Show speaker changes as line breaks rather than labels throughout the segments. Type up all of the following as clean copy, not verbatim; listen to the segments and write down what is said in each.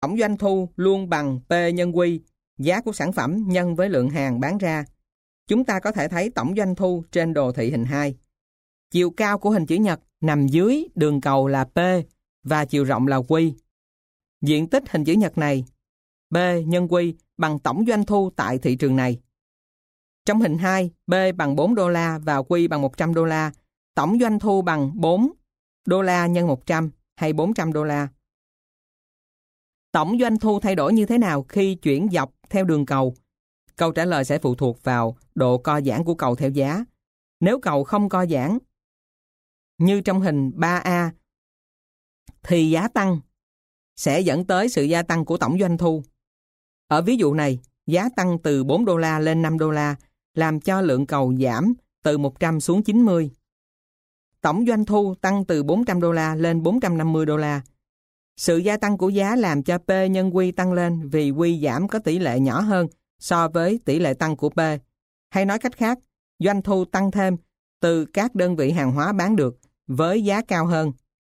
tổng doanh thu luôn bằng P nhân Q, giá của sản phẩm nhân với lượng hàng bán ra. Chúng ta có thể thấy tổng doanh thu trên đồ thị hình 2. Chiều cao của hình chữ nhật nằm dưới đường cầu là P và chiều rộng là Q. Diện tích hình chữ nhật này, P nhân Q bằng tổng doanh thu tại thị trường này. Trong hình 2, P bằng 4 đô la và Q bằng 100 đô la. Tổng doanh thu bằng 4 đô la nhân 100 hay 400 đô la. Tổng doanh thu thay đổi như thế nào khi chuyển dọc theo đường cầu? Câu trả lời sẽ phụ thuộc vào độ co giãn của cầu theo giá. Nếu cầu không co giãn, như trong hình 3A, thì giá tăng sẽ dẫn tới sự gia tăng của tổng doanh thu. Ở ví dụ này, giá tăng từ 4 đô la lên 5 đô la, làm cho lượng cầu giảm từ 100 xuống 90. Tổng doanh thu tăng từ 400 đô la lên 450 đô la. Sự gia tăng của giá làm cho P nhân Q tăng lên vì Q giảm có tỷ lệ nhỏ hơn so với tỷ lệ tăng của P. Hay nói cách khác, doanh thu tăng thêm từ các đơn vị hàng hóa bán được với giá cao hơn.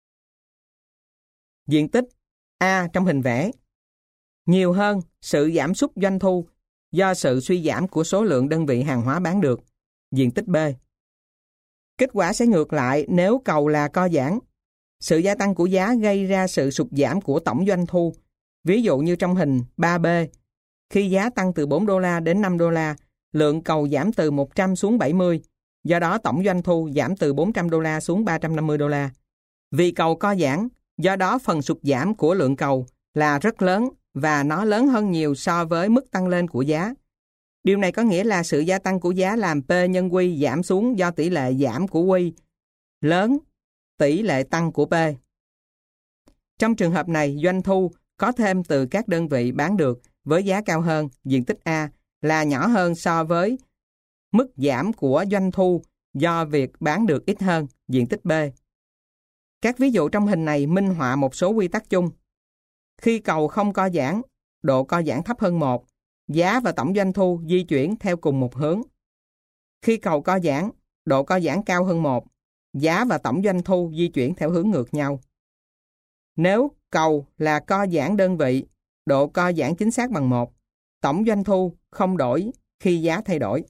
Diện tích A trong hình vẽ nhiều hơn sự giảm sút doanh thu do sự suy giảm của số lượng đơn vị hàng hóa bán được. Diện tích B. Kết quả sẽ ngược lại nếu cầu là co giãn. Sự gia tăng của giá gây ra sự sụt giảm của tổng doanh thu. Ví dụ như trong hình 3B, khi giá tăng từ 4 đô la đến 5 đô la, lượng cầu giảm từ 100 xuống 70. Do đó tổng doanh thu giảm từ 400 đô la xuống 350 đô la. Vì cầu co giãn, do đó phần sụt giảm của lượng cầu là rất lớn và nó lớn hơn nhiều so với mức tăng lên của giá. Điều này có nghĩa là sự gia tăng của giá làm P nhân Q giảm xuống do tỷ lệ giảm của Q lớn tỷ lệ tăng của P. Trong trường hợp này, doanh thu có thêm từ các đơn vị bán được với giá cao hơn, diện tích A, là nhỏ hơn so với mức giảm của doanh thu do việc bán được ít hơn, diện tích B. Các ví dụ trong hình này minh họa một số quy tắc chung. Khi cầu không co giãn, độ co giãn thấp hơn 1, giá và tổng doanh thu di chuyển theo cùng một hướng. Khi cầu co giãn, độ co giãn cao hơn 1, giá và tổng doanh thu di chuyển theo hướng ngược nhau. Nếu cầu là co giãn đơn vị, độ co giãn chính xác bằng 1, tổng doanh thu không đổi khi giá thay đổi.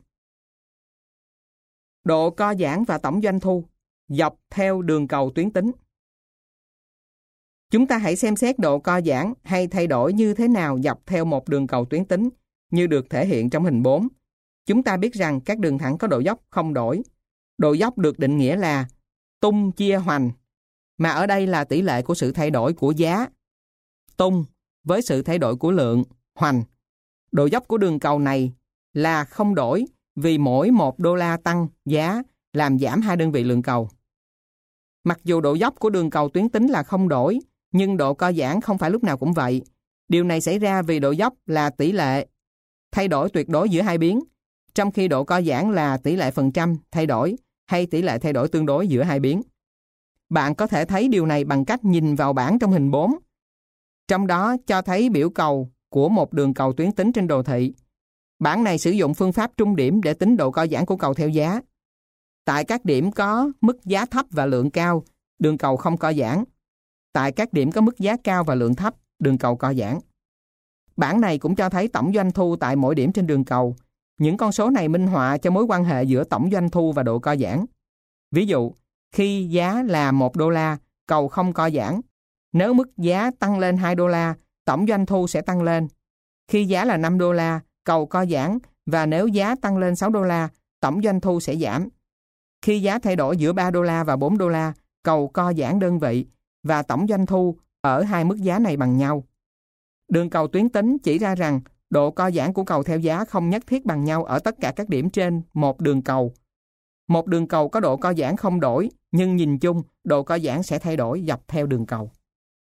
Độ co giãn và tổng doanh thu dọc theo đường cầu tuyến tính. Chúng ta hãy xem xét độ co giãn hay thay đổi như thế nào dọc theo một đường cầu tuyến tính như được thể hiện trong hình 4. Chúng ta biết rằng các đường thẳng có độ dốc không đổi. Độ dốc được định nghĩa là tung chia hoành, mà ở đây là tỷ lệ của sự thay đổi của giá, tung, với sự thay đổi của lượng, hoành. Độ dốc của đường cầu này là không đổi vì mỗi 1 đô la tăng giá làm giảm 2 đơn vị lượng cầu. Mặc dù độ dốc của đường cầu tuyến tính là không đổi, nhưng độ co giãn không phải lúc nào cũng vậy. Điều này xảy ra vì độ dốc là tỷ lệ thay đổi tuyệt đối giữa hai biến, trong khi độ co giãn là tỷ lệ phần trăm thay đổi hay tỷ lệ thay đổi tương đối giữa hai biến. Bạn có thể thấy điều này bằng cách nhìn vào bảng trong hình 4. Trong đó cho thấy biểu cầu của một đường cầu tuyến tính trên đồ thị. Bảng này sử dụng phương pháp trung điểm để tính độ co giãn của cầu theo giá. Tại các điểm có mức giá thấp và lượng cao, đường cầu không co giãn. Tại các điểm có mức giá cao và lượng thấp, đường cầu co giãn. Bảng này cũng cho thấy tổng doanh thu tại mỗi điểm trên đường cầu. Những con số này minh họa cho mối quan hệ giữa tổng doanh thu và độ co giãn. Ví dụ, khi giá là 1 đô la, cầu không co giãn. Nếu mức giá tăng lên 2 đô la, tổng doanh thu sẽ tăng lên. Khi giá là 5 đô la, cầu co giãn, và nếu giá tăng lên 6 đô la, tổng doanh thu sẽ giảm. Khi giá thay đổi giữa 3 đô la và 4 đô la, cầu co giãn đơn vị, và tổng doanh thu ở hai mức giá này bằng nhau. Đường cầu tuyến tính chỉ ra rằng độ co giãn của cầu theo giá không nhất thiết bằng nhau ở tất cả các điểm trên một đường cầu. Một đường cầu có độ co giãn không đổi, nhưng nhìn chung, độ co giãn sẽ thay đổi dọc theo đường cầu.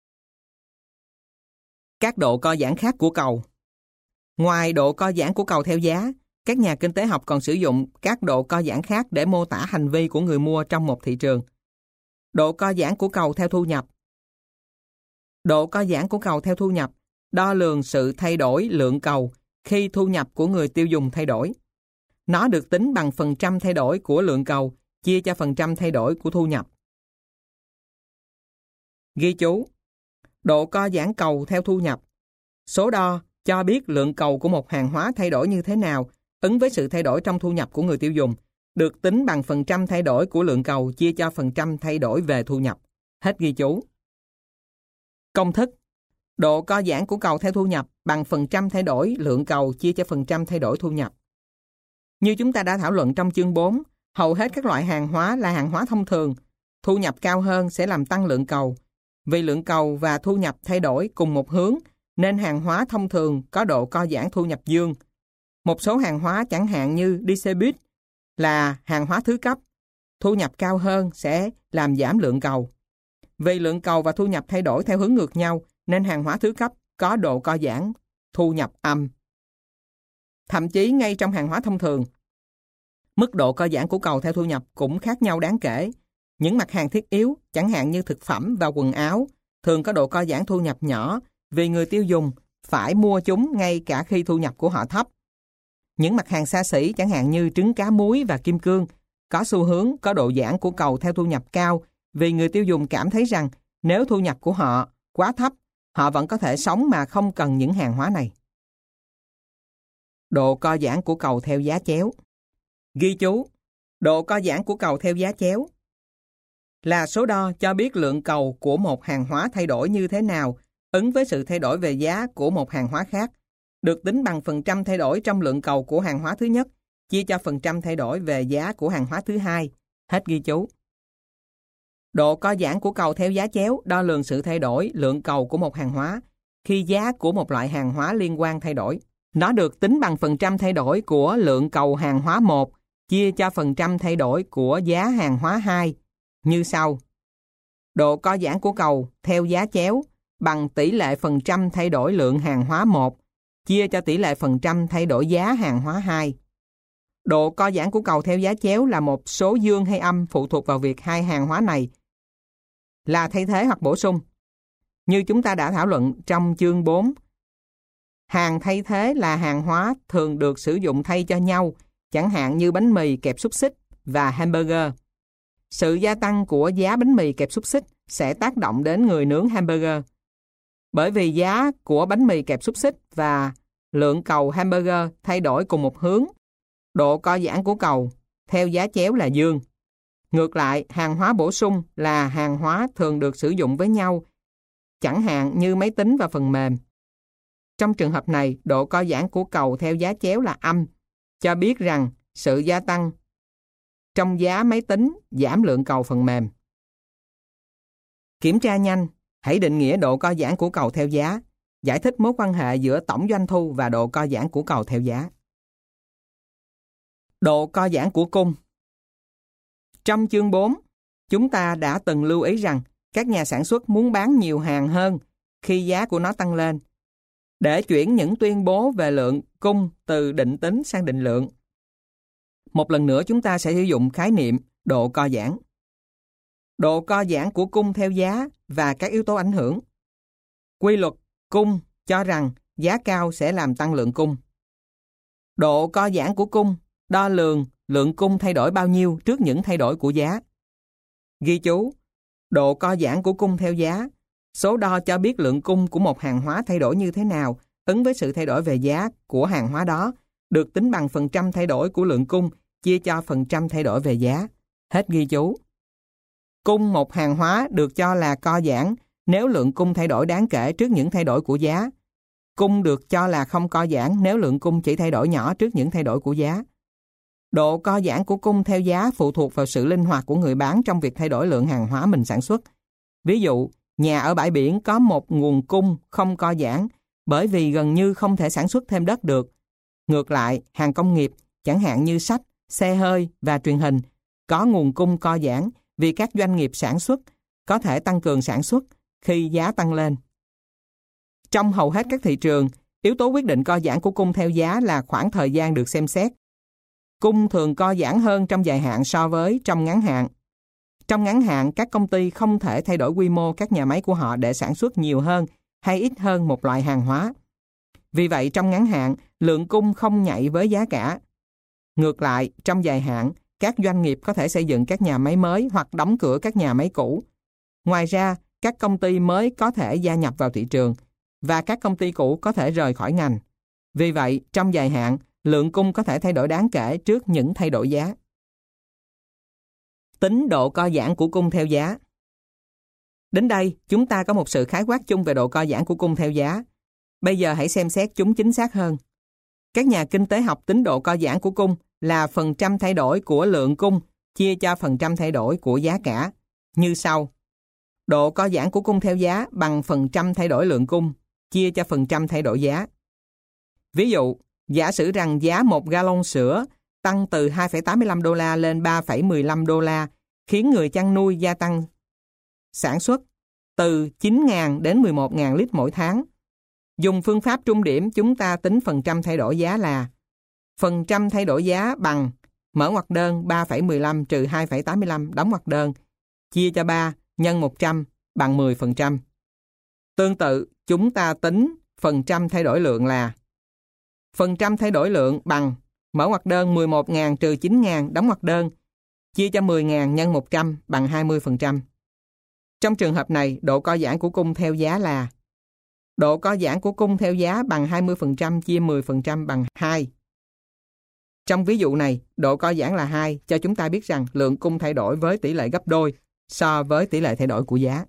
Các độ co giãn khác của cầu. Ngoài độ co giãn của cầu theo giá, các nhà kinh tế học còn sử dụng các độ co giãn khác để mô tả hành vi của người mua trong một thị trường. Độ co giãn của cầu theo thu nhập. Độ co giãn của cầu theo thu nhập đo lường sự thay đổi lượng cầu khi thu nhập của người tiêu dùng thay đổi. Nó được tính bằng phần trăm thay đổi của lượng cầu chia cho phần trăm thay đổi của thu nhập. Ghi chú: độ co giãn cầu theo thu nhập Số đo cho biết lượng cầu của một hàng hóa thay đổi như thế nào ứng với sự thay đổi trong thu nhập của người tiêu dùng, được tính bằng phần trăm thay đổi của lượng cầu chia cho phần trăm thay đổi về thu nhập. Hết ghi chú. Công thức: độ co giãn của cầu theo thu nhập bằng phần trăm thay đổi lượng cầu chia cho phần trăm thay đổi thu nhập. Như chúng ta đã thảo luận trong chương 4, hầu hết các loại hàng hóa là hàng hóa thông thường. Thu nhập cao hơn sẽ làm tăng lượng cầu. Vì lượng cầu và thu nhập thay đổi cùng một hướng, nên hàng hóa thông thường có độ co giãn thu nhập dương. Một số hàng hóa chẳng hạn như đi xe buýt là hàng hóa thứ cấp. Thu nhập cao hơn sẽ làm giảm lượng cầu. Vì lượng cầu và thu nhập thay đổi theo hướng ngược nhau, nên hàng hóa thứ cấp có độ co giãn thu nhập âm. Thậm chí ngay trong hàng hóa thông thường, mức độ co giãn của cầu theo thu nhập cũng khác nhau đáng kể. Những mặt hàng thiết yếu, chẳng hạn như thực phẩm và quần áo, thường có độ co giãn thu nhập nhỏ vì người tiêu dùng phải mua chúng ngay cả khi thu nhập của họ thấp. Những mặt hàng xa xỉ, chẳng hạn như trứng cá muối và kim cương, có xu hướng có độ giãn của cầu theo thu nhập cao vì người tiêu dùng cảm thấy rằng nếu thu nhập của họ quá thấp, họ vẫn có thể sống mà không cần những hàng hóa này. Độ co giãn của cầu theo giá chéo. Ghi chú: độ co giãn của cầu theo giá chéo là số đo cho biết lượng cầu của một hàng hóa thay đổi như thế nào ứng với sự thay đổi về giá của một hàng hóa khác, được tính bằng phần trăm thay đổi trong lượng cầu của hàng hóa thứ nhất chia cho phần trăm thay đổi về giá của hàng hóa thứ hai. Hết ghi chú. Độ co giãn của cầu theo giá chéo đo lường sự thay đổi lượng cầu của một hàng hóa khi giá của một loại hàng hóa liên quan thay đổi. Nó được tính bằng phần trăm thay đổi của lượng cầu hàng hóa 1 chia cho phần trăm thay đổi của giá hàng hóa 2 như sau. Độ co giãn của cầu theo giá chéo bằng tỷ lệ phần trăm thay đổi lượng hàng hóa 1 chia cho tỷ lệ phần trăm thay đổi giá hàng hóa 2. Độ co giãn của cầu theo giá chéo là một số dương hay âm phụ thuộc vào việc hai hàng hóa này là thay thế hoặc bổ sung. Như chúng ta đã thảo luận trong chương 4, hàng thay thế là hàng hóa thường được sử dụng thay cho nhau, chẳng hạn như bánh mì kẹp xúc xích và hamburger. Sự gia tăng của giá bánh mì kẹp xúc xích sẽ tác động đến người nướng hamburger. Bởi vì giá của bánh mì kẹp xúc xích và lượng cầu hamburger thay đổi cùng một hướng, độ co giãn của cầu theo giá chéo là dương. Ngược lại, hàng hóa bổ sung là hàng hóa thường được sử dụng với nhau, chẳng hạn như máy tính và phần mềm. Trong trường hợp này, độ co giãn của cầu theo giá chéo là âm, cho biết rằng sự gia tăng trong giá máy tính giảm lượng cầu phần mềm. Kiểm tra nhanh, hãy định nghĩa độ co giãn của cầu theo giá, giải thích mối quan hệ giữa tổng doanh thu và độ co giãn của cầu theo giá. Độ co giãn của cung. Trong chương 4, chúng ta đã từng lưu ý rằng các nhà sản xuất muốn bán nhiều hàng hơn khi giá của nó tăng lên, để chuyển những tuyên bố về lượng cung từ định tính sang định lượng. Một lần nữa chúng ta sẽ sử dụng khái niệm độ co giãn. Độ co giãn của cung theo giá và các yếu tố ảnh hưởng. Quy luật cung cho rằng giá cao sẽ làm tăng lượng cung. Độ co giãn của cung đo lường lượng cung thay đổi bao nhiêu trước những thay đổi của giá. Ghi chú: độ co giãn của cung theo giá, số đo cho biết lượng cung của một hàng hóa thay đổi như thế nào ứng với sự thay đổi về giá của hàng hóa đó, được tính bằng phần trăm thay đổi của lượng cung chia cho phần trăm thay đổi về giá. Hết ghi chú. Cung một hàng hóa được cho là co giãn nếu lượng cung thay đổi đáng kể trước những thay đổi của giá. Cung được cho là không co giãn nếu lượng cung chỉ thay đổi nhỏ trước những thay đổi của giá. Độ co giãn của cung theo giá phụ thuộc vào sự linh hoạt của người bán trong việc thay đổi lượng hàng hóa mình sản xuất. Ví dụ, nhà ở bãi biển có một nguồn cung không co giãn bởi vì gần như không thể sản xuất thêm đất được. Ngược lại, hàng công nghiệp, chẳng hạn như sách, xe hơi và truyền hình, có nguồn cung co giãn vì các doanh nghiệp sản xuất có thể tăng cường sản xuất khi giá tăng lên. Trong hầu hết các thị trường, yếu tố quyết định co giãn của cung theo giá là khoảng thời gian được xem xét. Cung thường co giãn hơn trong dài hạn so với trong ngắn hạn. Trong ngắn hạn, các công ty không thể thay đổi quy mô các nhà máy của họ để sản xuất nhiều hơn hay ít hơn một loại hàng hóa. Vì vậy, trong ngắn hạn, lượng cung không nhảy với giá cả. Ngược lại, trong dài hạn, các doanh nghiệp có thể xây dựng các nhà máy mới hoặc đóng cửa các nhà máy cũ. Ngoài ra, các công ty mới có thể gia nhập vào thị trường. và các công ty cũ có thể rời khỏi ngành. Vì vậy, trong dài hạn, lượng cung có thể thay đổi đáng kể trước những thay đổi giá. Tính độ co giãn của cung theo giá. Đến đây, chúng ta có một sự khái quát chung về độ co giãn của cung theo giá. Bây giờ hãy xem xét chúng chính xác hơn. Các nhà kinh tế học tính độ co giãn của cung là phần trăm thay đổi của lượng cung chia cho phần trăm thay đổi của giá cả, như sau. Độ co giãn của cung theo giá bằng phần trăm thay đổi lượng cung chia cho phần trăm thay đổi giá. Ví dụ, giả sử rằng giá 1 gallon sữa tăng từ 2,85 đô la lên 3,15 đô la, khiến người chăn nuôi gia tăng sản xuất từ 9.000 đến 11.000 lít mỗi tháng. Dùng phương pháp trung điểm, chúng ta tính phần trăm thay đổi giá là phần trăm thay đổi giá bằng mở ngoặc đơn 3,15 trừ 2,85 đóng ngoặc đơn, chia cho 3 nhân 100 bằng 10%. Tương tự, chúng ta tính phần trăm thay đổi lượng là phần trăm thay đổi lượng bằng mở ngoặc đơn 11.000 trừ 9.000 đóng ngoặc đơn, chia cho 10.000 nhân 100 bằng 20%. Trong trường hợp này, độ co giãn của cung theo giá là độ co giãn của cung theo giá bằng 20% chia 10% bằng 2. Trong ví dụ này, độ co giãn là 2 cho chúng ta biết rằng lượng cung thay đổi với tỷ lệ gấp đôi so với tỷ lệ thay đổi của giá.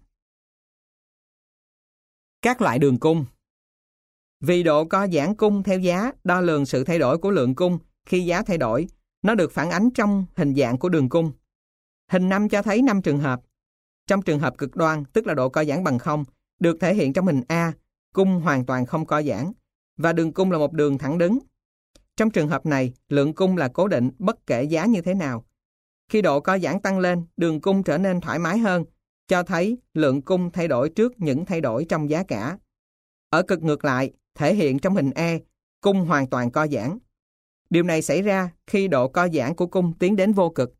Các loại đường cung. Vì độ co giãn cung theo giá đo lường sự thay đổi của lượng cung khi giá thay đổi, nó được phản ánh trong hình dạng của đường cung. Hình 5 cho thấy 5 trường hợp. Trong trường hợp cực đoan, tức là độ co giãn bằng 0, được thể hiện trong hình A, cung hoàn toàn không co giãn, và đường cung là một đường thẳng đứng. Trong trường hợp này, lượng cung là cố định bất kể giá như thế nào. Khi độ co giãn tăng lên, đường cung trở nên thoải mái hơn, cho thấy lượng cung thay đổi trước những thay đổi trong giá cả. Ở cực ngược lại, thể hiện trong hình E, cung hoàn toàn co giãn. Điều này xảy ra khi độ co giãn của cung tiến đến vô cực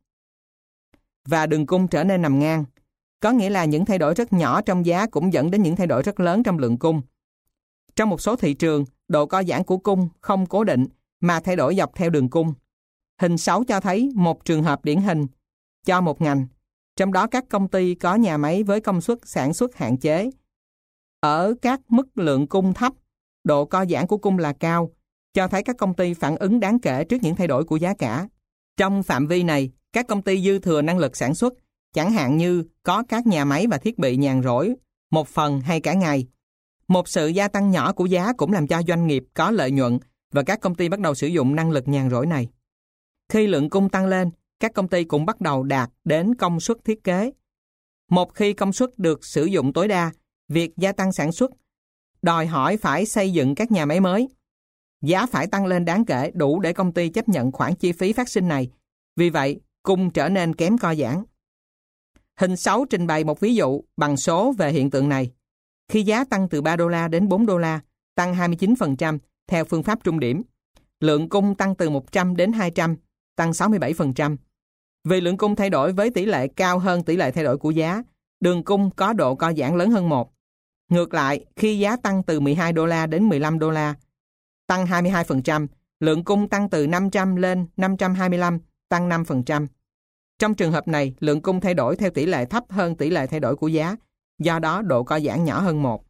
và đường cung trở nên nằm ngang. Có nghĩa là những thay đổi rất nhỏ trong giá cũng dẫn đến những thay đổi rất lớn trong lượng cung. Trong một số thị trường, độ co giãn của cung không cố định mà thay đổi dọc theo đường cung. Hình 6 cho thấy một trường hợp điển hình cho một ngành, trong đó các công ty có nhà máy với công suất sản xuất hạn chế. Ở các mức lượng cung thấp, độ co giãn của cung là cao, cho thấy các công ty phản ứng đáng kể trước những thay đổi của giá cả. Trong phạm vi này, các công ty dư thừa năng lực sản xuất, chẳng hạn như có các nhà máy và thiết bị nhàn rỗi, một phần hay cả ngày. Một sự gia tăng nhỏ của giá cũng làm cho doanh nghiệp có lợi nhuận và các công ty bắt đầu sử dụng năng lực nhàn rỗi này. Khi lượng cung tăng lên, các công ty cũng bắt đầu đạt đến công suất thiết kế. Một khi công suất được sử dụng tối đa, việc gia tăng sản xuất đòi hỏi phải xây dựng các nhà máy mới. Giá phải tăng lên đáng kể đủ để công ty chấp nhận khoản chi phí phát sinh này. Vì vậy, cung trở nên kém co giãn. Hình 6 trình bày một ví dụ bằng số về hiện tượng này. Khi giá tăng từ 3 đô la đến 4 đô la, tăng 29% theo phương pháp trung điểm. Lượng cung tăng từ 100 đến 200, tăng 67%. Vì lượng cung thay đổi với tỷ lệ cao hơn tỷ lệ thay đổi của giá, đường cung có độ co giãn lớn hơn 1. Ngược lại, khi giá tăng từ 12 đô la đến 15 đô la, tăng 22%, lượng cung tăng từ 500 lên 525, tăng 5%. Trong trường hợp này, lượng cung thay đổi theo tỷ lệ thấp hơn tỷ lệ thay đổi của giá, do đó độ co giãn nhỏ hơn 1.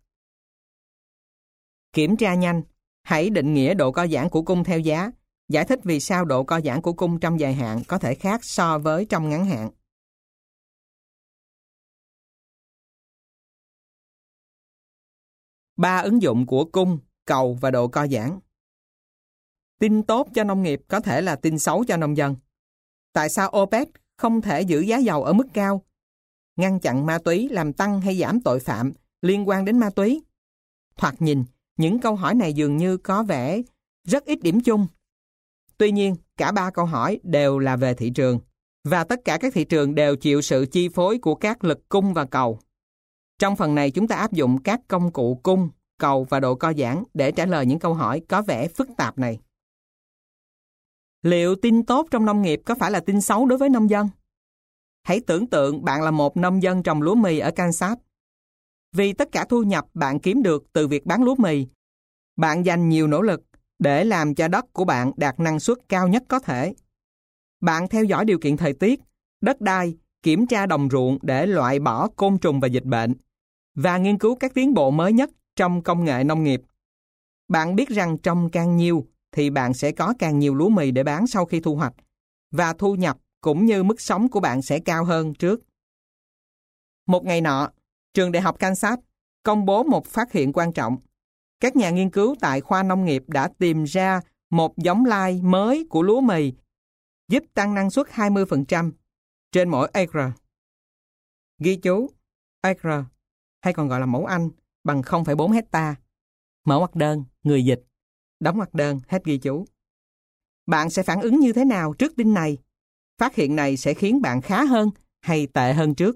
Kiểm tra nhanh. Hãy định nghĩa độ co giãn của cung theo giá, giải thích vì sao độ co giãn của cung trong dài hạn có thể khác so với trong ngắn hạn. Ba ứng dụng của cung, cầu và độ co giãn. Tin tốt cho nông nghiệp có thể là tin xấu cho nông dân. Tại sao OPEC không thể giữ giá dầu ở mức cao? Ngăn chặn ma túy làm tăng hay giảm tội phạm liên quan đến ma túy? Thoạt nhìn, những câu hỏi này dường như có vẻ rất ít điểm chung. Tuy nhiên, cả ba câu hỏi đều là về thị trường, và tất cả các thị trường đều chịu sự chi phối của các lực cung và cầu. Trong phần này, chúng ta áp dụng các công cụ cung, cầu và độ co giãn để trả lời những câu hỏi có vẻ phức tạp này. Liệu tin tốt trong nông nghiệp có phải là tin xấu đối với nông dân? Hãy tưởng tượng bạn là một nông dân trồng lúa mì ở Kansas. Vì tất cả thu nhập bạn kiếm được từ việc bán lúa mì, bạn dành nhiều nỗ lực để làm cho đất của bạn đạt năng suất cao nhất có thể. Bạn theo dõi điều kiện thời tiết, đất đai, kiểm tra đồng ruộng để loại bỏ côn trùng và dịch bệnh, và nghiên cứu các tiến bộ mới nhất trong công nghệ nông nghiệp. Bạn biết rằng trồng càng nhiều thì bạn sẽ có càng nhiều lúa mì để bán sau khi thu hoạch, và thu nhập cũng như mức sống của bạn sẽ cao hơn trước. Một ngày nọ, trường Đại học Kansas công bố một phát hiện quan trọng. Các nhà nghiên cứu tại khoa nông nghiệp đã tìm ra một giống lai mới của lúa mì giúp tăng năng suất 20% trên mỗi acre. Ghi chú, acre, hay còn gọi là mẫu Anh, bằng 0,4 hecta. Mở ngoặc đơn, người dịch. Đóng ngoặc đơn, hết ghi chú. Bạn sẽ phản ứng như thế nào trước tin này? Phát hiện này sẽ khiến bạn khá hơn hay tệ hơn trước?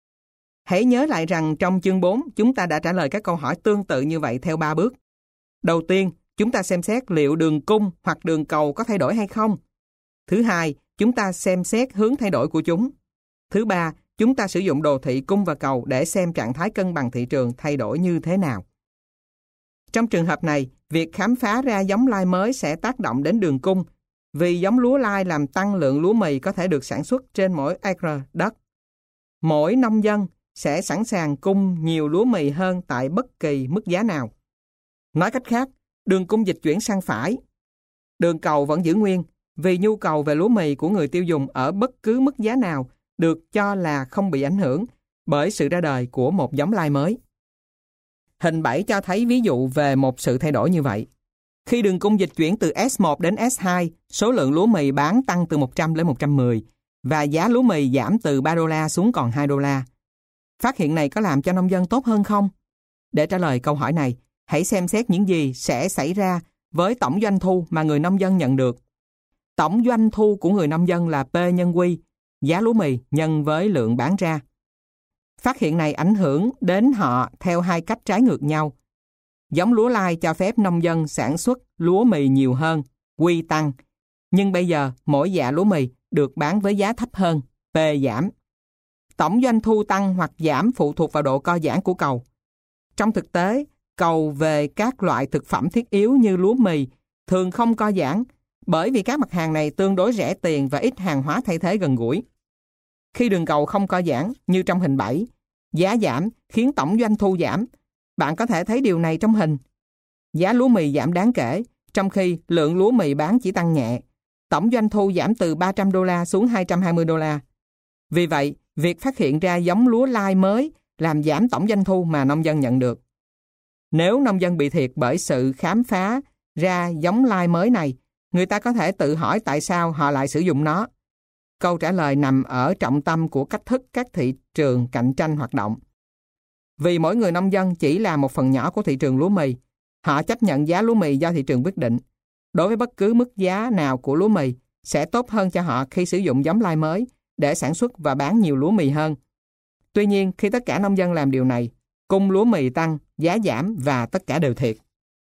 Hãy nhớ lại rằng trong chương 4, chúng ta đã trả lời các câu hỏi tương tự như vậy theo 3 bước. Đầu tiên, chúng ta xem xét liệu đường cung hoặc đường cầu có thay đổi hay không. Thứ hai, chúng ta xem xét hướng thay đổi của chúng. Thứ ba, chúng ta sử dụng đồ thị cung và cầu để xem trạng thái cân bằng thị trường thay đổi như thế nào. Trong trường hợp này, việc khám phá ra giống lai mới sẽ tác động đến đường cung, vì giống lúa lai làm tăng lượng lúa mì có thể được sản xuất trên mỗi acre đất. Mỗi nông dân sẽ sẵn sàng cung nhiều lúa mì hơn tại bất kỳ mức giá nào. Nói cách khác, đường cung dịch chuyển sang phải. Đường cầu vẫn giữ nguyên, vì nhu cầu về lúa mì của người tiêu dùng ở bất cứ mức giá nào được cho là không bị ảnh hưởng bởi sự ra đời của một giống lai mới. Hình 7 cho thấy ví dụ về một sự thay đổi như vậy. Khi đường cung dịch chuyển từ S1 đến S2, số lượng lúa mì bán tăng từ 100 lên 110 và giá lúa mì giảm từ $3 xuống còn $2. Phát hiện này có làm cho nông dân tốt hơn không? Để trả lời câu hỏi này, hãy xem xét những gì sẽ xảy ra với tổng doanh thu mà người nông dân nhận được. Tổng doanh thu của người nông dân là P nhân Q, giá lúa mì nhân với lượng bán ra. Phát hiện này ảnh hưởng đến họ theo hai cách trái ngược nhau. Giống lúa lai cho phép nông dân sản xuất lúa mì nhiều hơn, Q tăng, nhưng bây giờ mỗi dạ lúa mì được bán với giá thấp hơn, P giảm. Tổng doanh thu tăng hoặc giảm phụ thuộc vào độ co giãn của cầu. Trong thực tế, cầu về các loại thực phẩm thiết yếu như lúa mì thường không co giãn, bởi vì các mặt hàng này tương đối rẻ tiền và ít hàng hóa thay thế gần gũi. Khi đường cầu không co giãn, như trong hình 7, giá giảm khiến tổng doanh thu giảm. Bạn có thể thấy điều này trong hình. Giá lúa mì giảm đáng kể, trong khi lượng lúa mì bán chỉ tăng nhẹ. Tổng doanh thu giảm từ $300 xuống $220. Vì vậy, việc phát hiện ra giống lúa lai mới làm giảm tổng doanh thu mà nông dân nhận được. Nếu nông dân bị thiệt bởi sự khám phá ra giống lai mới này, người ta có thể tự hỏi tại sao họ lại sử dụng nó. Câu trả lời nằm ở trọng tâm của cách thức các thị trường cạnh tranh hoạt động. Vì mỗi người nông dân chỉ là một phần nhỏ của thị trường lúa mì, họ chấp nhận giá lúa mì do thị trường quyết định. Đối với bất cứ mức giá nào của lúa mì, sẽ tốt hơn cho họ khi sử dụng giống lai mới để sản xuất và bán nhiều lúa mì hơn. Tuy nhiên, khi tất cả nông dân làm điều này, cung lúa mì tăng, giá giảm và tất cả đều thiệt.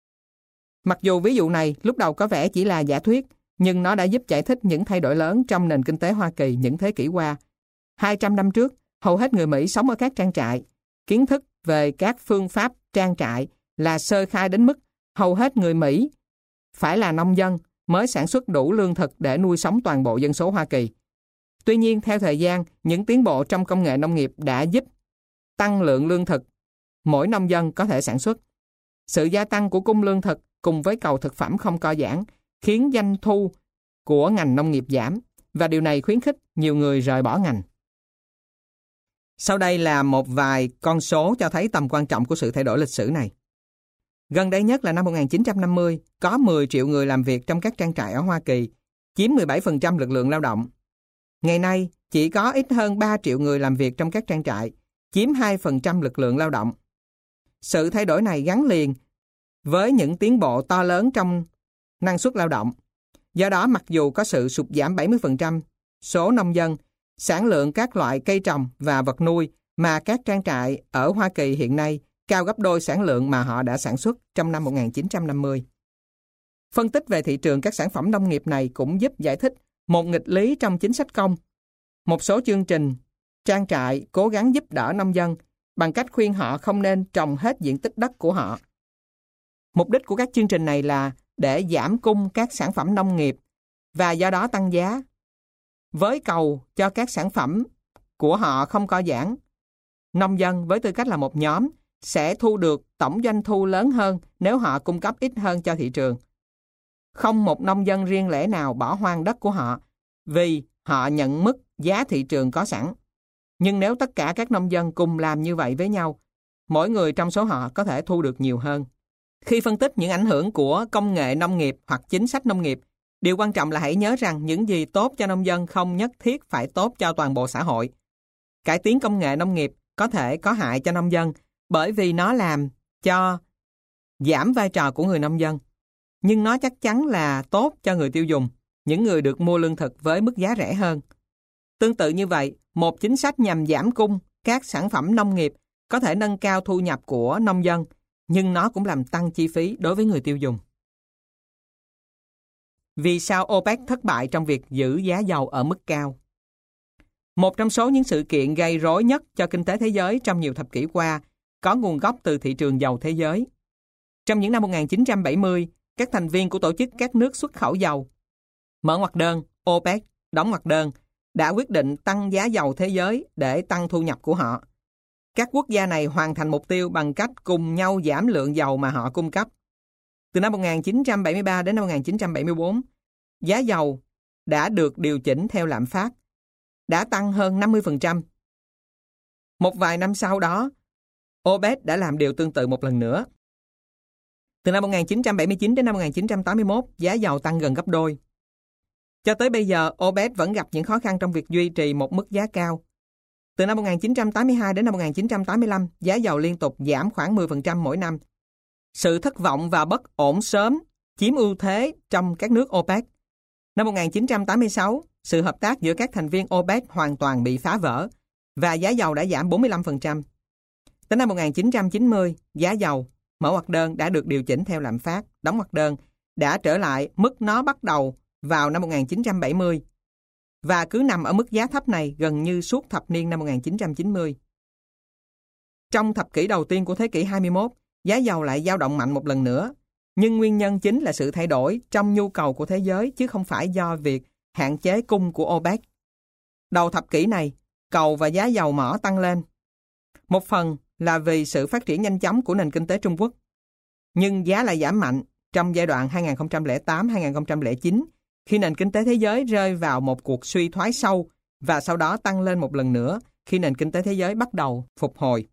Mặc dù ví dụ này lúc đầu có vẻ chỉ là giả thuyết, nhưng nó đã giúp giải thích những thay đổi lớn trong nền kinh tế Hoa Kỳ những thế kỷ qua. 200 năm trước, hầu hết người Mỹ sống ở các trang trại. Kiến thức về các phương pháp trang trại là sơ khai đến mức hầu hết người Mỹ phải là nông dân mới sản xuất đủ lương thực để nuôi sống toàn bộ dân số Hoa Kỳ. Tuy nhiên, theo thời gian, những tiến bộ trong công nghệ nông nghiệp đã giúp tăng lượng lương thực mỗi nông dân có thể sản xuất. Sự gia tăng của cung lương thực cùng với cầu thực phẩm không co giãn khiến doanh thu của ngành nông nghiệp giảm, và điều này khuyến khích nhiều người rời bỏ ngành. Sau đây là một vài con số cho thấy tầm quan trọng của sự thay đổi lịch sử này. Gần đây nhất là năm 1950, có 10 triệu người làm việc trong các trang trại ở Hoa Kỳ, chiếm 17% lực lượng lao động. Ngày nay, chỉ có ít hơn 3 triệu người làm việc trong các trang trại, chiếm 2% lực lượng lao động. Sự thay đổi này gắn liền với những tiến bộ to lớn trong năng suất lao động. Do đó, mặc dù có sự sụt giảm 70% số nông dân, sản lượng các loại cây trồng và vật nuôi mà các trang trại ở Hoa Kỳ hiện nay cao gấp đôi sản lượng mà họ đã sản xuất trong năm 1950. Phân tích về thị trường các sản phẩm nông nghiệp này cũng giúp giải thích một nghịch lý trong chính sách công. Một số chương trình trang trại cố gắng giúp đỡ nông dân bằng cách khuyên họ không nên trồng hết diện tích đất của họ. Mục đích của các chương trình này là để giảm cung các sản phẩm nông nghiệp và do đó tăng giá. Với cầu cho các sản phẩm của họ không co giãn, nông dân với tư cách là một nhóm sẽ thu được tổng doanh thu lớn hơn nếu họ cung cấp ít hơn cho thị trường. Không một nông dân riêng lẻ nào bỏ hoang đất của họ vì họ nhận mức giá thị trường có sẵn. Nhưng nếu tất cả các nông dân cùng làm như vậy với nhau, mỗi người trong số họ có thể thu được nhiều hơn. Khi phân tích những ảnh hưởng của công nghệ nông nghiệp hoặc chính sách nông nghiệp, điều quan trọng là hãy nhớ rằng những gì tốt cho nông dân không nhất thiết phải tốt cho toàn bộ xã hội. Cải tiến công nghệ nông nghiệp có thể có hại cho nông dân bởi vì nó làm cho giảm vai trò của người nông dân. Nhưng nó chắc chắn là tốt cho người tiêu dùng, những người được mua lương thực với mức giá rẻ hơn. Tương tự như vậy, một chính sách nhằm giảm cung các sản phẩm nông nghiệp có thể nâng cao thu nhập của nông dân, nhưng nó cũng làm tăng chi phí đối với người tiêu dùng. Vì sao OPEC thất bại trong việc giữ giá dầu ở mức cao? Một trong số những sự kiện gây rối nhất cho kinh tế thế giới trong nhiều thập kỷ qua có nguồn gốc từ thị trường dầu thế giới. Trong những năm 1970, các thành viên của tổ chức các nước xuất khẩu dầu, mở ngoặc đơn, OPEC, đóng ngoặc đơn, đã quyết định tăng giá dầu thế giới để tăng thu nhập của họ. Các quốc gia này hoàn thành mục tiêu bằng cách cùng nhau giảm lượng dầu mà họ cung cấp. Từ năm 1973 đến năm 1974, giá dầu đã được điều chỉnh theo lạm phát, đã tăng hơn 50%. Một vài năm sau đó, OPEC đã làm điều tương tự một lần nữa. Từ năm 1979 đến năm 1981, giá dầu tăng gần gấp đôi. Cho tới bây giờ, OPEC vẫn gặp những khó khăn trong việc duy trì một mức giá cao. Từ năm 1982 đến năm 1985, giá dầu liên tục giảm khoảng 10% mỗi năm. Sự thất vọng và bất ổn sớm chiếm ưu thế trong các nước OPEC. Năm 1986, sự hợp tác giữa các thành viên OPEC hoàn toàn bị phá vỡ và giá dầu đã giảm 45%. Tới năm 1990, giá dầu, mở ngoặc đơn, đã được điều chỉnh theo lạm phát, đóng ngoặc đơn, đã trở lại mức nó bắt đầu vào năm 1970 và cứ nằm ở mức giá thấp này gần như suốt thập niên năm 1990. Trong thập kỷ đầu tiên của thế kỷ 21, giá dầu lại dao động mạnh một lần nữa, nhưng nguyên nhân chính là sự thay đổi trong nhu cầu của thế giới chứ không phải do việc hạn chế cung của OPEC. Đầu thập kỷ này, cầu và giá dầu mỏ tăng lên. Một phần là vì sự phát triển nhanh chóng của nền kinh tế Trung Quốc, nhưng giá lại giảm mạnh trong giai đoạn 2008-2009 khi nền kinh tế thế giới rơi vào một cuộc suy thoái sâu và sau đó tăng lên một lần nữa khi nền kinh tế thế giới bắt đầu phục hồi.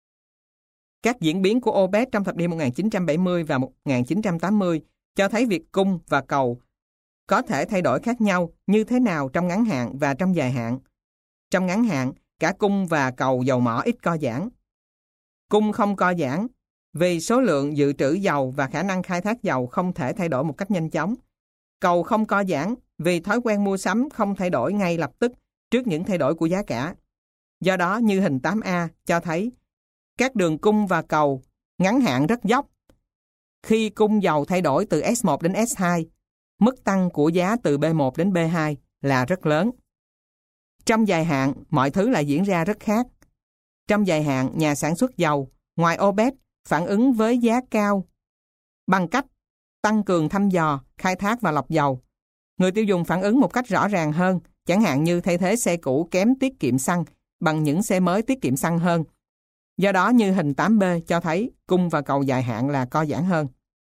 Các diễn biến của OPEC trong thập niên 1970 và 1980 cho thấy việc cung và cầu có thể thay đổi khác nhau như thế nào trong ngắn hạn và trong dài hạn. Trong ngắn hạn, cả cung và cầu dầu mỏ ít co giãn. Cung không co giãn vì số lượng dự trữ dầu và khả năng khai thác dầu không thể thay đổi một cách nhanh chóng. Cầu không co giãn vì thói quen mua sắm không thay đổi ngay lập tức trước những thay đổi của giá cả. Do đó, như hình 8A cho thấy, các đường cung và cầu ngắn hạn rất dốc. Khi cung dầu thay đổi từ S1 đến S2, mức tăng của giá từ B1 đến B2 là rất lớn. Trong dài hạn, mọi thứ lại diễn ra rất khác. Trong dài hạn, nhà sản xuất dầu, ngoài OPEC, phản ứng với giá cao bằng cách tăng cường thăm dò, khai thác và lọc dầu. Người tiêu dùng phản ứng một cách rõ ràng hơn, chẳng hạn như thay thế xe cũ kém tiết kiệm xăng bằng những xe mới tiết kiệm xăng hơn. Do đó, như hình 8B cho thấy, cung và cầu dài hạn là co giãn hơn.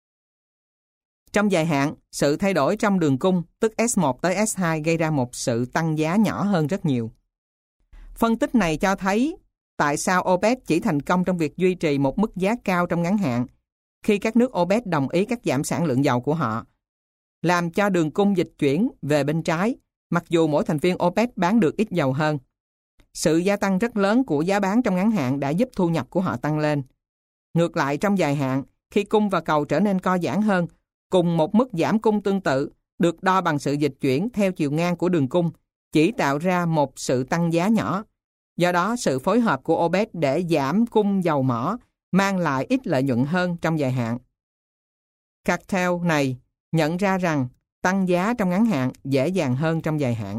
Trong dài hạn, sự thay đổi trong đường cung, tức S1 tới S2 gây ra một sự tăng giá nhỏ hơn rất nhiều. Phân tích này cho thấy tại sao OPEC chỉ thành công trong việc duy trì một mức giá cao trong ngắn hạn, khi các nước OPEC đồng ý cắt giảm sản lượng dầu của họ, làm cho đường cung dịch chuyển về bên trái, mặc dù mỗi thành viên OPEC bán được ít dầu hơn. Sự gia tăng rất lớn của giá bán trong ngắn hạn đã giúp thu nhập của họ tăng lên. Ngược lại, trong dài hạn, khi cung và cầu trở nên co giãn hơn, cùng một mức giảm cung tương tự được đo bằng sự dịch chuyển theo chiều ngang của đường cung chỉ tạo ra một sự tăng giá nhỏ. Do đó, sự phối hợp của OPEC để giảm cung dầu mỏ mang lại ít lợi nhuận hơn trong dài hạn. Cartel này nhận ra rằng tăng giá trong ngắn hạn dễ dàng hơn trong dài hạn.